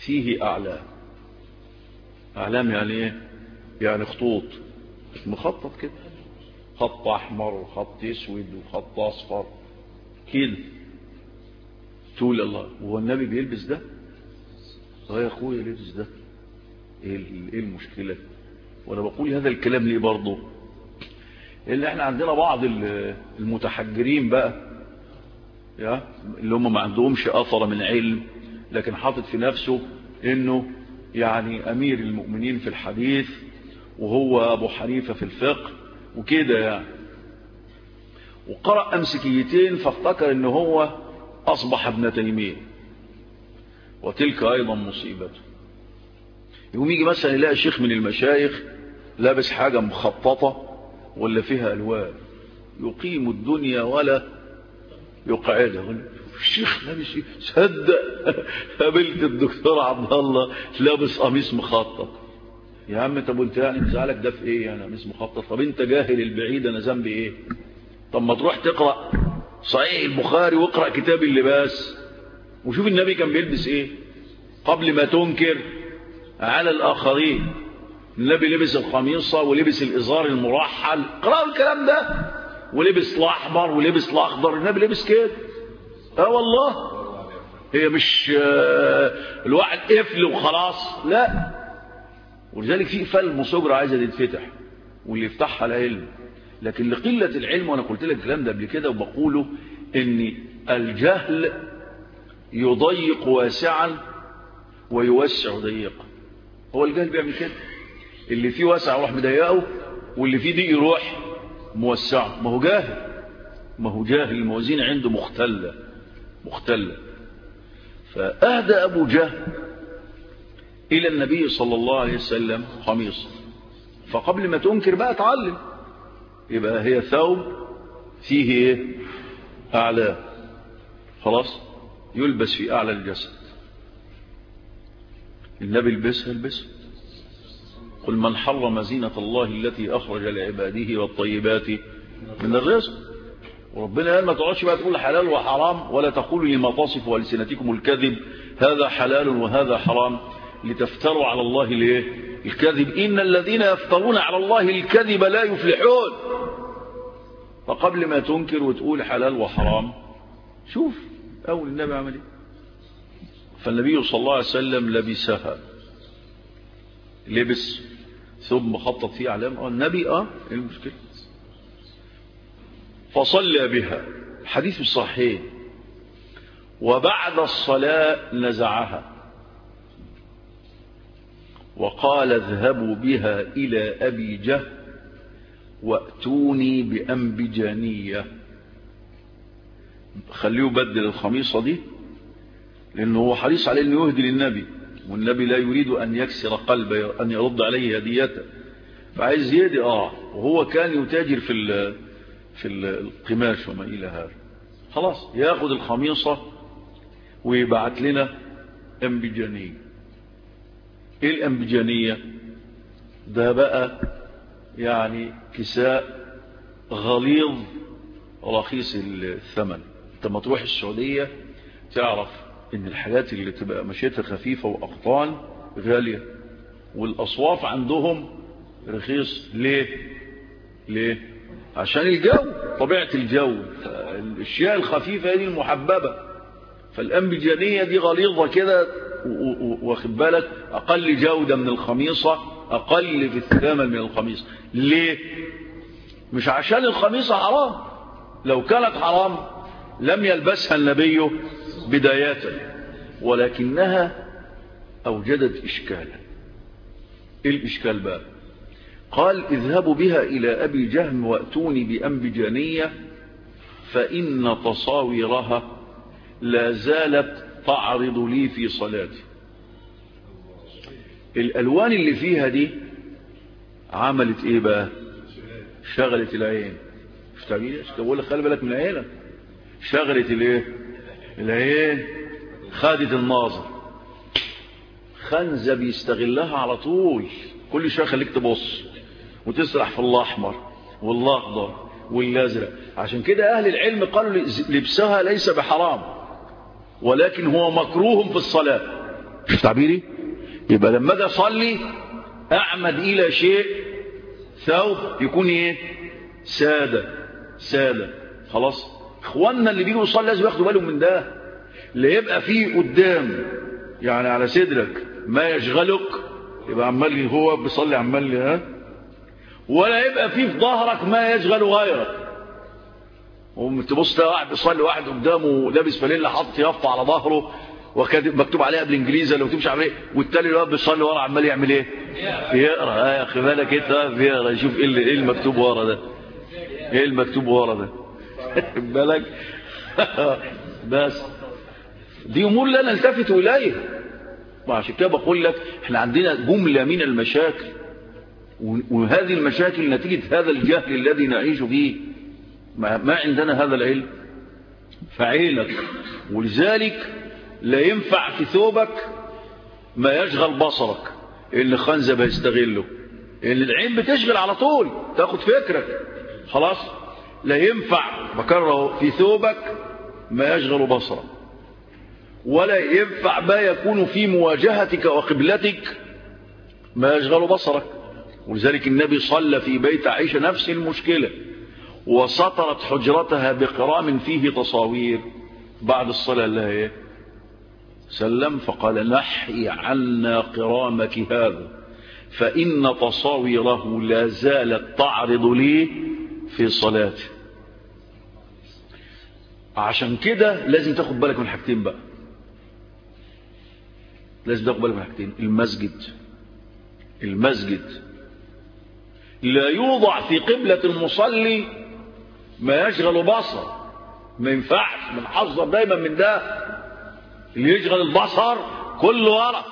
فيه أعلام. أعلام يعني إيه؟ يعني خطوط مخطط كده، خط أحمر وخط أسود وخط أصفر كده. تقول الله هو النبي بيلبس ده؟ يا أخويا لبس ده إيه المشكلة؟ وأنا بقول هذا الكلام ليه برضه؟ اللي احنا عندنا بعض المتحجرين بقى اللي هم ما عندهمش أثر من علم، لكن حاطط في نفسه انه يعني امير المؤمنين في الحديث وهو ابو حنيفة في الفقه وكده يعني، وقرأ امسكيتين فافتكر ان هو اصبح ابن تيمية، وتلك ايضا مصيبته. يقوم يجي مثلا يلاقي شيخ من المشايخ لابس حاجة مخططة ولا فيها الوان، يقيم الدنيا ولا يقعدها. الشيخ لابس ايه؟ صدق قابلت الدكتور عبد الله لابس قميص مخطط. يا عم طب وانت يعني مزعلك ده في ايه يعني قميص مخطط؟ طب انت جاهل البعيد، انا ذنبي ايه؟ طب ما تروح تقرا صحيح البخاري واقرا كتاب اللباس وشوف النبي كان بيلبس ايه قبل ما تنكر على الاخرين. النبي لبس القميصه ولبس الازار المرحل، اقرأوا الكلام ده، ولبس الاحمر ولبس الاخضر، النبي لبس كده. والله هي مش الواحد قفل وخلاص، لا. ولذلك في فيلم صبر عايزه تتفتح واللي يفتحها العلم، لكن لقله العلم. وانا قلت لك الكلام ده قبل كده وبقوله ان الجهل يضيق واسعا ويوسع ضيقا. هو الجهل بيعمل كده، اللي فيه واسع يروح مضيقه واللي فيه ضيق يروح موسعه. ما هو جاهل، الموازين عنده مختلة. فأهدى أبو جهل إلى النبي صلى الله عليه وسلم قميصا، فقبل ما تنكر بقى تعلم، يبقى هي ثوب فيه ايه؟ أعلى، خلاص يلبس في أعلى الجسد. النبي البسها. قل من حرم زينة الله التي أخرج لعباده والطيبات من الرزق. وربنا قال ما تقعدش بقى تقول حلال وحرام، ولا تقولوا لما تصف ألسنتكم الكذب هذا حلال وهذا حرام لتفتروا على الله الكذب، إن الذين يفترون على الله الكذب لا يفلحون. فقبل ما تنكر وتقول حلال وحرام شوف أول النبي عمل ايه. فالنبي صلى الله عليه وسلم لبسها، لبس ثم خطط فيه أعلام. النبي ايه المشكلة؟ فصلى بها، حديث صحيح. وبعد الصلاة نزعها وقال اذهبوا بها إلى أبي جهل وأتوني بأنبجانية. خليه بدل الخميصة دي، لأنه هو حريص عليه أنه يهدي للنبي، والنبي لا يريد أن يكسر قلبه، أن يرد عليه هديته، فعايز يهدي. وهو كان يتاجر في القماش وما إلى هذا. خلاص ياخد الخميصة ويبعت لنا أنبجانية. إيه الأنبجانية؟ ده بقى يعني كساء غليظ رخيص الثمن. انت ما تروح السعودية تعرف ان الحاجات اللي تبقى مشيتها خفيفة وأقطان غالية، والأصواف عندهم رخيص. ليه؟ عشان الجو، طبيعة الجو. الاشياء الخفيفة دي المحببة، فالأنبجانية دي غليظة كده، واخد بالك، أقل جودة من الخميصة، أقل في الثمن من الخميصة. ليه؟ مش عشان الخميصة حرام، لو كانت حرام لم يلبسها النبي بداية، ولكنها أوجدت إشكالا. إيه الإشكال بقى؟ قال اذهبوا بها إلى أبي جهم وأتوني بأنبجانية فإن تصاويرها لا زالت تعرض لي في صلاتي. الألوان اللي فيها دي عملت إيه بقى؟ شغلت العين. مش تعبير بقول لك خلي بالك من عينك. شغلت العين، خدت الناظر. خنزة بيستغلها على طول، كل شويه خليك تبص وتسرح في الأحمر والأخضر والأزرق. عشان كده أهل العلم قالوا لبسها ليس بحرام، ولكن هو مكروه في الصلاة. شوف تعبيري؟ يبقى لما اجي اصلي اعمد الى شيء، ثوب يكون ايه؟ ساده. خلاص. اخواننا اللي بيجوا يصلي لازم ياخدوا بالهم من ده. لا يبقى فيه قدام يعني على صدرك ما يشغلك، يبقى عمال هو بيصلي عمال ها، ولا يبقى فيه في ظهرك ما يشغل غيرك. وتبص واحد بيصلي واحد قدامه لابس فانيلا حاطط يافطه على ظهره وكاتب مكتوب عليها بالانجليزي لو تمشي عليه، والتاني اللي بيصلي ورا عمال يعمل ايه؟ يقرا. يا اخي بالك انت بيقرا يشوف ايه المكتوب ورا ده، ايه المكتوب ورا ده بالك بس دي امور لا نلتفت اليها. وعشان كده بقول لك احنا عندنا جمله من المشاكل، وهذه المشاكل نتيجه هذا الجهل الذي نعيش فيه. ما عندنا هذا العلم فعينك. ولذلك لا ينفع في ثوبك ما يشغل بصرك، اللي خنزب هيستغله، اللي العين بتشغل على طول تاخد فكرك. خلاص. لا ينفع بكره في ثوبك ما يشغل بصرك، ولا ينفع ما يكون في مواجهتك وقبلتك ما يشغل بصرك. ولذلك النبي صلى في بيت عائشة نفس المشكلة، وسطرت حجرتها بقرام فيه تصاوير. بعد الصلاة لها ايه؟ سلم فقال نحي عنا قرامك هذا فإن تصاويره لا زالت تعرض لي في صلاتي. عشان كده لازم تاخد بالك من حاجتين بقى، لازم تاخد بالك من حاجتين. المسجد لا يوضع في قبلة المصلي ما يشغل بصر، ما ينفعش. بنحذر دايما من ده، اللي يشغل البصر كله ورا.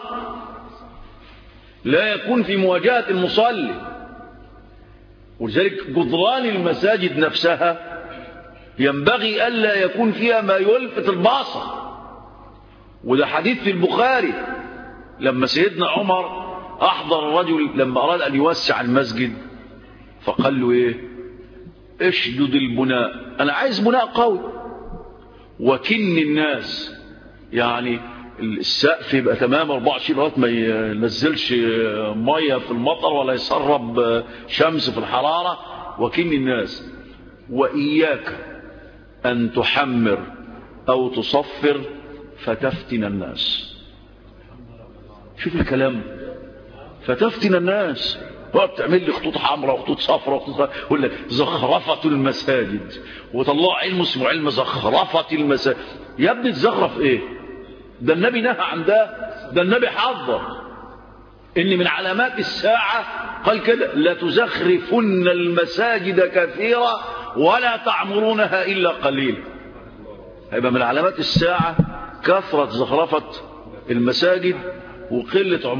لا يكون في مواجهة المصلي. ولذلك جدران المساجد نفسها ينبغي ألا يكون فيها ما يلفت البصر. وده حديث في البخاري لما سيدنا عمر أحضر الرجل لما أراد أن يوسع المسجد، فقال له إيه؟ اشدد البناء، أنا عايز بناء قوي، وكن الناس، يعني السقف يبقى تمام 24 لغايه ما ينزلش ميه في المطر ولا يسرب شمس في الحراره، وكن الناس، وإياك أن تحمر أو تصفر فتفتن الناس. شوف الكلام، فتفتن الناس. وقت تعمل لي خطوط حمراء وخطوط صفراء يقول لك زخرفة المساجد، وطلع علم اسمه علم زخرفة المساجد. يا ابني تزخرف ايه؟ ده النبي نهى عن ده النبي حذر ان من علامات الساعة قال كده لا تزخرفن المساجد كثيرا ولا تعمرونها الا قليلا. هيبقى من علامات الساعة كثرة زخرفة المساجد وقلة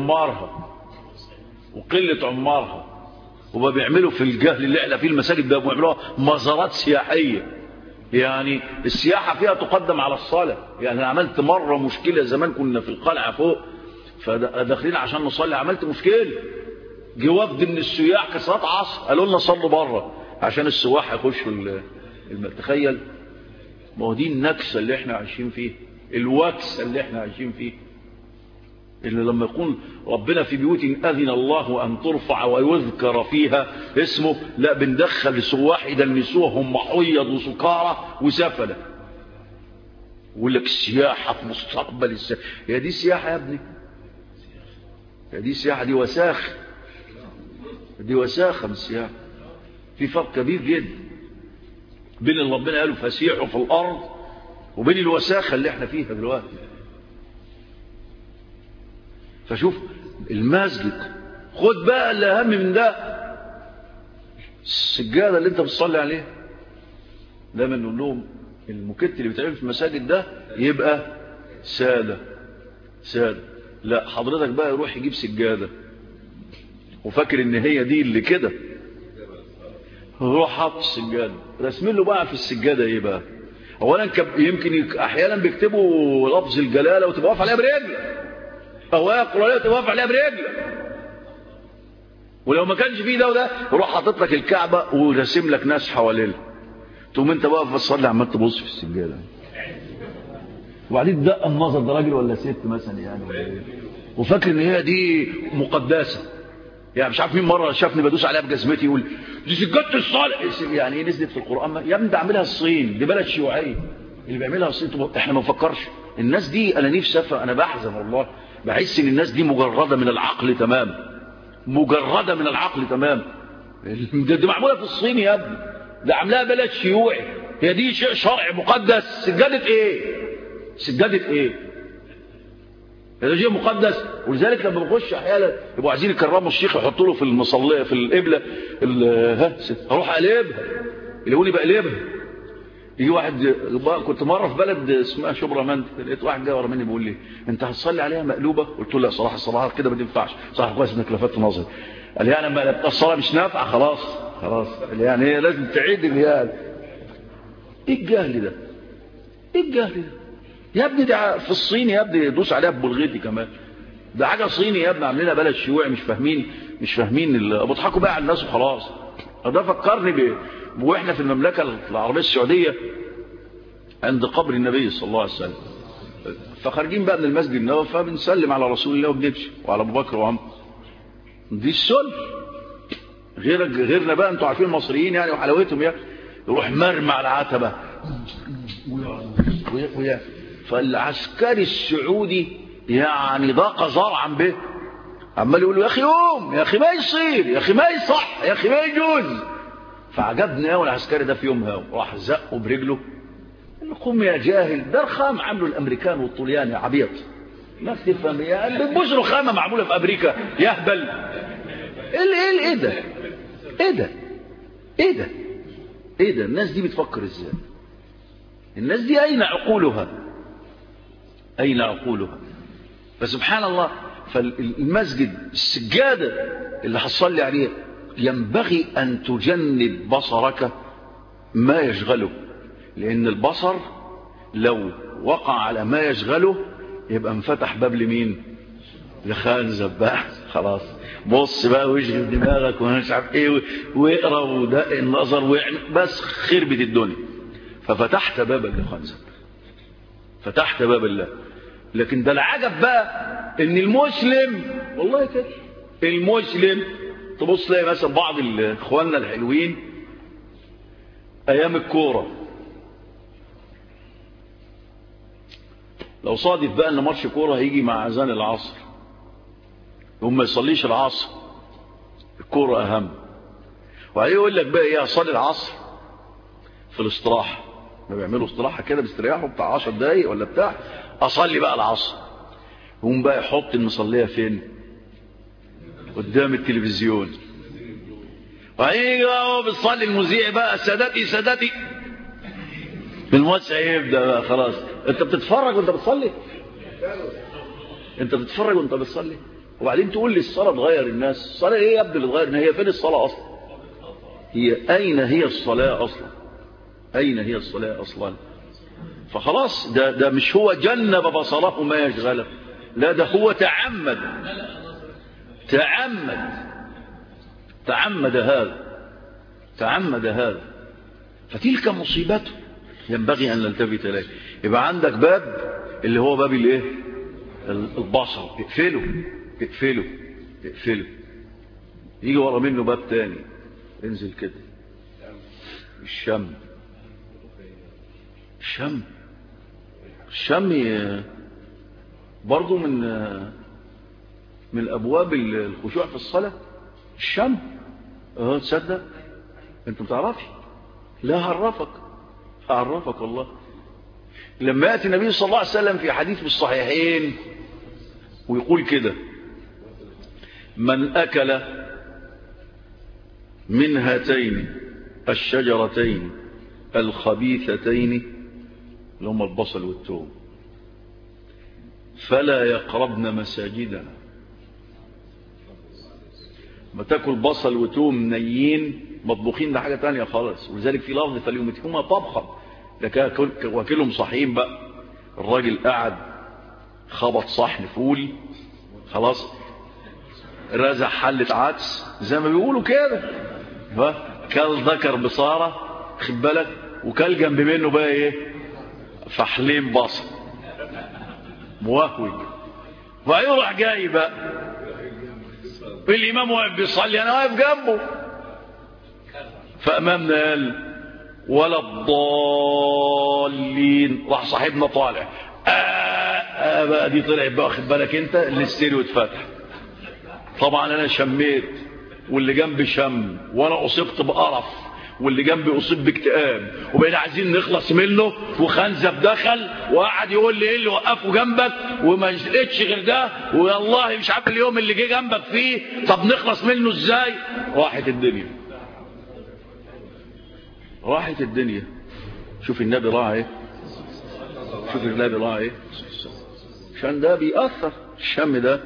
عمارها. وما بيعملوا في الجهل اللي احنا فيه المساجد ده بيعملوها مزارات سياحية، يعني السياحة فيها تقدم على الصلاة. يعني عملت مرة مشكلة زمان، كنا في القلعة فوق فداخلين عشان نصلي، عملت مشكلة، جه وفد من السياح كصلاة عصر قالوا لنا صلوا بره عشان السواح يخشوا تخيل. ما هو دي النكسة اللي احنا عايشين فيه، الوكسة اللي احنا عايشين فيه، اللي لما يكون ربنا في بيوت أذن الله أن ترفع ويذكر فيها اسمه، لا بندخل السواح يدنسوهم محيض وسكارى وسفلة. يقول لك السياحة في مستقبل السياحة. هي دي سياحة يا ابني؟ هي دي سياحة؟ دي وساخة، دي وساخة من السياحة. في فرق كبير جدا بين اللي ربنا قاله فسيحوا في الأرض وبين الوساخة اللي احنا فيها دلوقتي. فشوف المسجد، خد بقى اللي أهم من ده، السجادة اللي انت بتصلي عليها. دايما نقول لهم المكت اللي بيتعمل في المساجد ده يبقى سادة. لا حضرتك بقى يروح يجيب سجادة وفاكر ان هي دي اللي كده، روح حط السجادة، رسم له بقى في السجادة ايه بقى. اولا يمكن احيانا بيكتبوا لفظ الجلالة وتبقى واقف عليها برجل، أو يقرأ عليها توقف عليها برجلك. ولو ما كانش فيه ده وده يروح حاطط لك الكعبة ورسم لك ناس حواليها، تقوم انت بقى تصلي عمال تبص في السجادة. وبعدين دق النظر ده راجل ولا ست مثلا يعني، وفاكر ان هي دي مقدسه. يعني مش عارف مين مره شافني بدوس عليها بجزمتي يقول دي سجاده الصالح. يعني ايه نزلت في القران؟ يا ابني ده عاملها الصين، دي بلد شيوعيه اللي بيعملها الصين. احنا ما نفكرش الناس دي. انا نفسي افهم، انا بحزن والله، بحس ان الناس دي مجرده من العقل تمام، مجرده من العقل تمام. دي معموله في الصين يا ابني، ده عاملاها بلد شيوعي. هي دي شيء شرعي مقدس؟ سجاده ايه؟ سجاده ايه؟ هذا شيء مقدس. ولذلك لما بخش احيانا يبقوا عايزين يكرموا الشيخ يحطوا له في المصليه في القبله اروح اقلبها، يقول لي بقلبها. يجي واحد، كنت مره في بلد اسمها شبرا منت، لقيت واحد جاي ورا مني بيقول لي انت هتصلي عليها مقلوبه؟ قلت له لا صراحه كده ما تنفعش. صح كويس انك لفتت نظري. قال لي يعني لما الصلاه مش نافعه خلاص يعني هي لازم تعيد يعني. ايه الجهل ده؟ ايه الجهل ده يا ابني؟ ده في الصين يا ابني دوس عليها ببلغتي كمان، ده حاجه صيني يا ابني، عاملينها بلد شيوعي. مش فاهمين بيضحكوا بقى على الناس وخلاص. ده فكرني واحنا في المملكه العربيه السعوديه عند قبر النبي صلى الله عليه وسلم، فخارجين بقى من المسجد النبوي فبنسلم على رسول الله وبنمشي وعلى ابو بكر وعمر. دي السنه. غيرنا بقى، انتوا عارفين المصريين يعني وحلاوتهم يعني، يروح مرمى على العتبه فالعسكري السعودي يعني ضاق زرعا به، عمال يقول له يا اخي قوم، يا اخي ما يصير، يا اخي ما يصح، يا اخي ما يجوز. فعجبني قوي العسكري ده في يومها، راح زقه برجله، قوم يا جاهل، ده رخام عملوا الامريكان والطليان يا عبيط، ما تفهم يا بوش رخامه معموله في امريكا يهبل. ايه ده؟ ايه ده؟ ايه ده؟ ايه ده؟ الناس دي بتفكر ازاي؟ الناس دي اين عقولها؟ اين عقولها؟ فسبحان الله. فالمسجد السجاده اللي هتصلي عليها ينبغي ان تجنب بصرك ما يشغله، لان البصر لو وقع على ما يشغله يبقى انفتح باب لمين؟ لخنزب بقى. خلاص بص بقى واشغل دماغك ومش عارف ايه واقرا ودق النظر بس خربت الدنيا. ففتحت بابا لخنزب، فتحت باب الله. لكن ده العجب بقى ان المسلم والله كده، المسلم تبص تلاقي مثلا بعض اخواننا الحلوين ايام الكوره لو صادف بقى ان ماتش كوره هيجي مع اذان العصر يقوم ما يصليش العصر، الكوره اهم. وبعدين يقول لك بقى ايه، اصلي العصر في الاستراحه، ما بيعملوا استراحه كده بيستريحوا بتاع 10 دقايق ولا بتاع، اصلي بقى العصر. يقوم بقى يحط المصليه فين؟ قدام التلفزيون. وبعدين هو بتصلي المذيع بقى سادتي الماتش هيبدا بقى خلاص. انت بتتفرج وانت بتصلي، انت بتتفرج وانت بتصلي. وبعدين تقول لي الصلاه تغير الناس. الصلاه ايه يا ابني اللي تغير؟ هي فين الصلاه اصلا؟ هي اين هي الصلاه اصلا؟ اين هي الصلاه اصلا؟ فخلاص ده مش هو جنب بصره ما يشغله، لا ده هو تعمد هذا. فتلك مصيبته ينبغي ان نلتفت اليه. يبقى عندك باب اللي هو باب الايه؟ البصر، اقفله. يجي ورا منه باب تاني، انزل كده، الشم برضو من ابواب الخشوع في الصلاه الشم. تصدق انت بتعرفش؟ لا هعرفك والله. لما ياتي النبي صلى الله عليه وسلم في حديث بالصحيحين ويقول كده: من اكل من هاتين الشجرتين الخبيثتين اللي هم البصل والثوم فلا يقربن مساجدنا. ما تاكل بصل وثوم نيين مطبوخين ده حاجه ثانيه خالص. ولذلك في لفظ فليمتهما طبخا، ده واكلهم صحيين بقى. الراجل قعد خبط صحن فول خلاص، رزع حله عدس زي ما بيقولوا كده، كل ذكر بصاره خد بالك، وكل جنب منه بقى ايه؟ فحلين بصل موهوج. فيروح جاي بقى الإمام واقف بيصلي، أنا واقف جنبه، فأمامنا قال ولا الضالين، راح صاحبنا طالع بقى دي طلعت بقى، واخد بالك انت، الاستيريو اتفتح. طبعا انا شميت واللي جنبي شم، وانا اصبت بقرف واللي جنبي اصيب باكتئاب، وبقينا عايزين نخلص منه، وخنزب دخل وقعد يقول لي ايه اللي وقفه جنبك وما لقيتش غير ده، والله مش عارف اليوم اللي جه جنبك فيه، طب نخلص منه ازاي؟ راحت الدنيا، راحت الدنيا. شوف النبي راعي ايه، شوف النبي راعي ايه، عشان ده بيأثر، الشم ده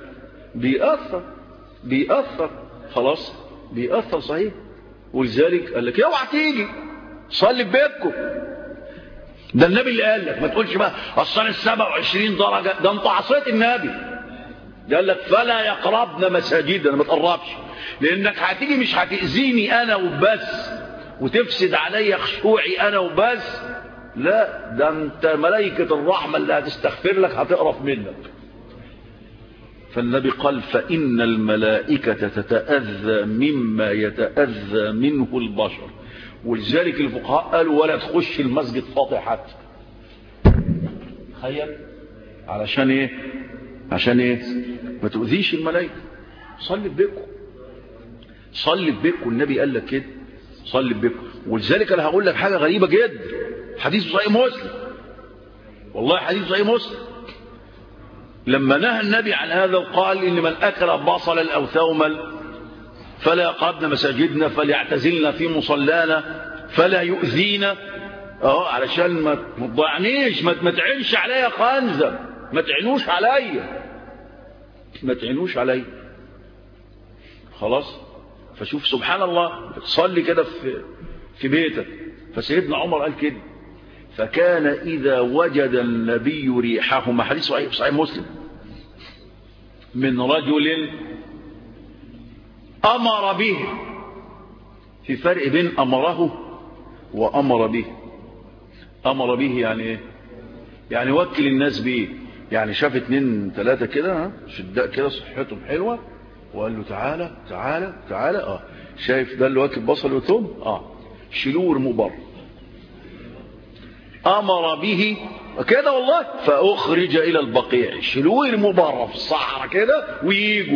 بيأثر خلاص، بيأثر صحيح. ولذلك قال لك اوعى تيجي صلي في بيتكم، ده النبي اللي قال لك، ما تقولش بقى اصل 27 درجه، ده انت عصيت النبي. ده قال لك فلا يقربن مساجدنا، ما تقربش، لانك هتيجي مش هتأذيني انا وبس وتفسد علي خشوعي انا وبس، لا ده انت ملائكه الرحمه اللي هتستغفر لك هتقرف منك. فالنبي قال فإن الملائكة تتأذى مما يتأذى منه البشر. ولذلك الفقهاء قالوا ولا تخش المسجد فاضحة. تخيل، علشان ايه؟ عشان ايه؟ ما تؤذيش الملائكة. صلي في بيتكم، صلي في بيتكم، النبي قال لك كده، صلي في بيتكم. ولذلك انا هقول لك حاجة غريبة جدا، حديث صحيح مسلم، والله حديث صحيح مسلم، لما نهى النبي عن هذا وقال إن من أكل بصلا أو ثوما فلا يقربن مساجدنا فليعتزلنا في مصلانا فلا يؤذينا، علشان ما تضيعنيش، ما تعينش عليا خنزة، ما تعينوش عليا، ما تعينوش عليا خلاص. فشوف سبحان الله، تصلي كده في بيتك. فسيدنا عمر قال كده، فكان إذا وجد النبي ريحهما، حديث صحيح مسلم، من رجل أمر به، في فرق بين أمره وأمر به. أمر به يعني إيه؟ يعني وكل الناس به، يعني شاف 2 3 كده شداء كده صحتهم حلوة وقال له تعالى تعالى تعالى، شايف ده اللي واكل بصل وثوم، شيلوه ورموه بره. أمر به كده والله، فأخرج إلى البقيع، شيلوه يرموه بره في الصحراء كده وييجوا.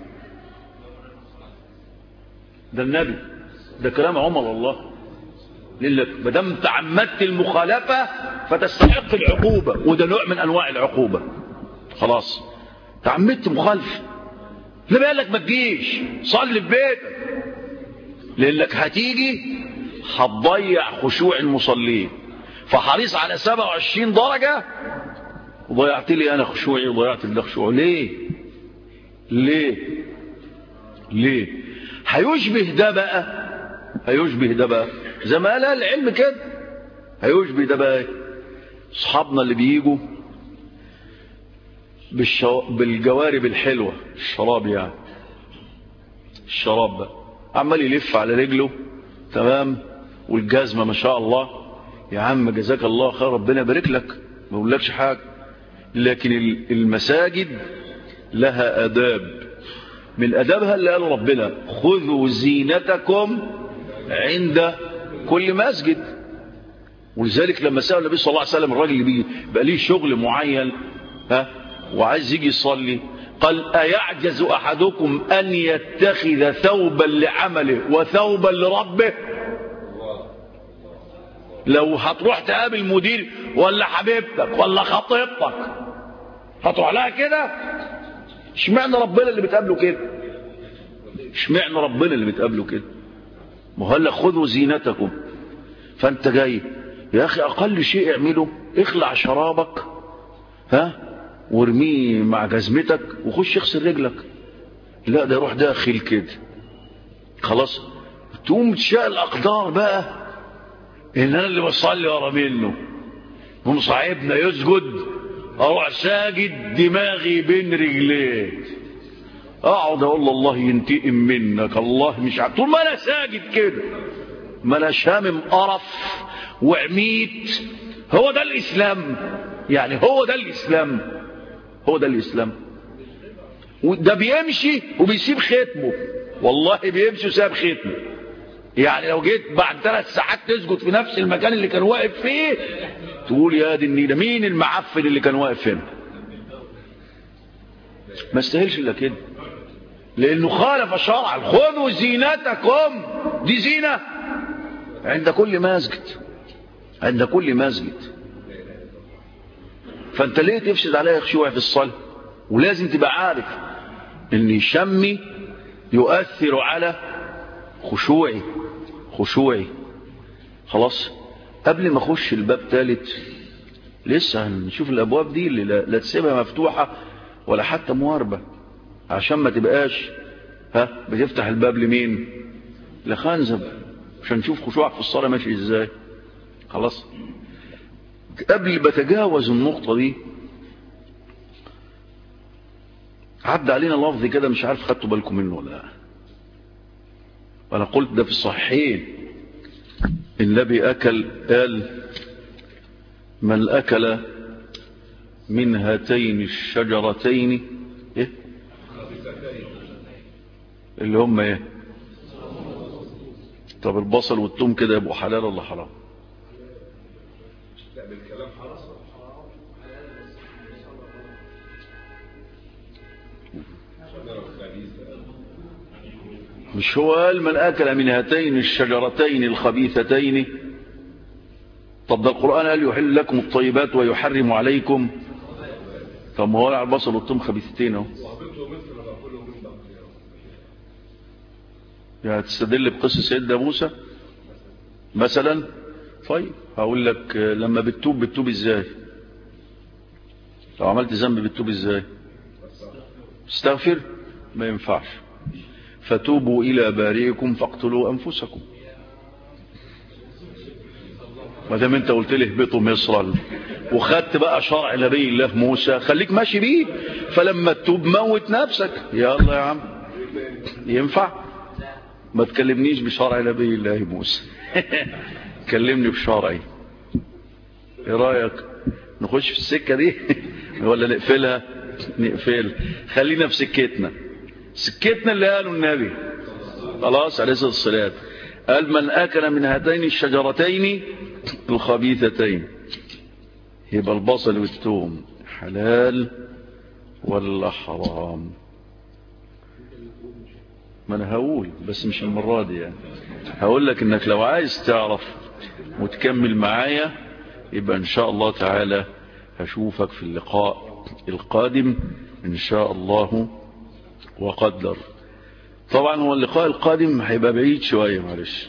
ده النبي، ده كلام عمر والله. لك ما دام تعمدت المخالفة فتستحق العقوبة، وده نوع من أنواع العقوبة. خلاص تعمدت مخالفة، النبي قال لك ما تجيش صلي في بيتك، لأنك هتيجي هتضيع خشوع المصلين. فحريص على 27 درجة وضيعت لي أنا خشوعي وضيعت لي خشوعي. ليه هيشبه ده بقى زي ما قال العلم كده، هيشبه ده بقى اصحابنا اللي بييجوا بالجوارب الحلوة، الشراب يعني، الشراب بقى عمال يلف على رجله تمام، والجزمة ما شاء الله، يا عم جزاك الله خير ربنا يبارك لك، ما بقولكش حاجة، لكن المساجد لها آداب، من آدابها اللي قال ربنا خذوا زينتكم عند كل مسجد. ولذلك لما سأل النبي صلى الله عليه وسلم الراجل اللي بقى ليه شغل معين وعايز يجي يصلي، قال أيعجز أحدكم أن يتخذ ثوبا لعمله وثوبا لربه؟ لو هتروح تقابل مدير ولا حبيبتك ولا خطيبتك هتروح لها كده؟ اشمعنى ربنا اللي بتقابله كده؟ اشمعنى ربنا اللي بتقابله كده؟ مهلا خذوا زينتكم. فانت جاي يا اخي اقل شيء اعمله، اخلع شرابك وارميه مع جزمتك وخش اغسل رجلك. لا ده يروح داخل كده خلاص، تقوم تشاء الاقدار بقى ان انا اللي بصلي ورا منه، هم صاحبنا يسجد اروح ساجد دماغي بين رجليه، اقعد اقول الله ينتقم منك، الله مش عارف، طول ما انا ساجد كده ما انا شامم قرف وعميت. هو ده الاسلام يعني، هو ده الاسلام. هو ده الإسلام. وده بيمشي وبيسيب ختمه، والله بيمشي وساب ختمه. يعني لو جيت بعد 3 ساعات تسجد في نفس المكان اللي كان واقف فيه تقول يا دي النيلة مين المعفن اللي كان واقف هنا. ما استاهلش الا كده، لانه خالف الشرع. خذوا زينتكم، دي زينة عند كل مسجد، عند كل مسجد. فانت ليه تفسد عليها خشوع في الصلاة؟ ولازم تبقى عارف ان شمي يؤثر على خشوعي. خلاص، قبل ما اخش الباب 3 لسه هنشوف الابواب دي اللي لا تسيبها مفتوحة ولا حتى مواربة، عشان ما تبقاش بتفتح الباب لمين؟ لخنزب، عشان نشوف خشوعك في الصلاة ماشي ازاي. خلاص، قبل بتجاوز النقطة دي عدى علينا لفظ كده مش عارف خدتوا بالكم منه ولا لا. وانا قلت ده في الصحيحين، النبي قال من اكل من هاتين الشجرتين اللي هم ايه؟ طب البصل والثوم كده يبقوا حلال ولا حرام؟ مش هو قال من أكل من هاتين الشجرتين الخبيثتين؟ طب ده القرآن قال يحل لكم الطيبات ويحرم عليكم. طب ما هو البصل والثوم خبيثتين اهو. يعني تستدل بقصة سيدنا موسى مثلا؟ طيب هقول لك، لما بتتوب ازاي؟ لو عملت ذنب بتتوب ازاي؟ استغفر؟ ما ينفعش. فتوبوا إلى بارئكم فاقتلوا أنفسكم. ما دام انت قلت لي اهبطوا مصر وخدت بقى شرع نبي الله موسى، خليك ماشي بيه. فلما تتوب موت نفسك. يلا يا عم، ينفع؟ ما تكلمنيش بشرع نبي الله موسى كلمني بشرعي. ايه رأيك نخش في السكة دي ولا نقفلها؟ نقفل، خلينا في سكتنا اللي قاله النبي خلاص عليه الصلاة والسلام. قال من أكل من هاتين الشجرتين الخبيثتين، يبقى البصل والثوم حلال ولا حرام؟ ما انا هقول، بس مش المرة دي. يعني هقول لك انك لو عايز تعرف وتكمل معايا يبقى ان شاء الله تعالى هشوفك في اللقاء القادم ان شاء الله وقدر. طبعا هو اللقاء القادم هيبقى بعيد شوية، معلش.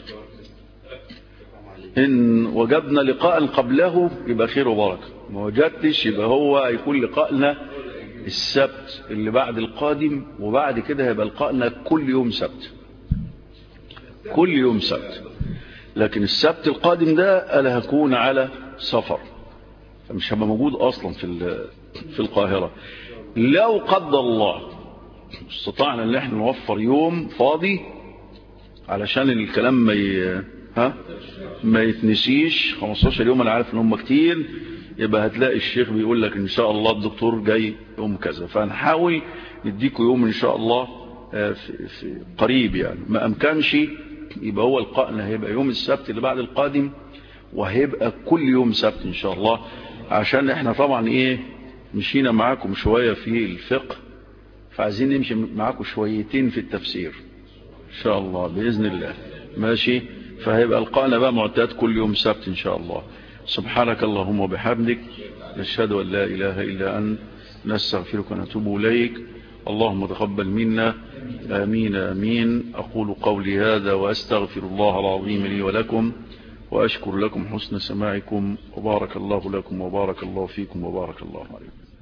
إن وجدنا لقاء قبله يبقى خير وبركة، ما وجدتش يبقى هو هيكون لقاءنا السبت اللي بعد القادم، وبعد كده هيبقى لقاءنا كل يوم سبت، كل يوم سبت. لكن السبت القادم ده أنا هكون على سفر، فمش هبقى موجود أصلا في القاهرة. لو قدر الله استطعنا ان احنا نوفر يوم فاضي علشان الكلام ما يتنسيش. 15 يوم انا عارف ان هم كتير، يبقى هتلاقي الشيخ بيقول لك ان شاء الله الدكتور جاي يوم كذا، فهنحاول نديكوا يوم ان شاء الله في قريب. يعني ما امكنش يبقى هو لقائنا هيبقى يوم السبت اللي بعد القادم، وهيبقى كل يوم سبت ان شاء الله، عشان احنا طبعا مشينا معاكم شوية في الفقه، فعايزين نمشي معاكم شويتين في التفسير ان شاء الله بإذن الله. ماشي، فهيبقى لقاءنا بقى معتاد كل يوم سبت ان شاء الله. سبحانك اللهم وبحمدك، نشهد ان لا اله الا انت، نستغفرك ونتوب اليك. اللهم تقبل منا، امين امين. اقول قولي هذا واستغفر الله العظيم لي ولكم، واشكر لكم حسن سماعكم، وبارك الله لكم وبارك الله فيكم وبارك الله عليكم.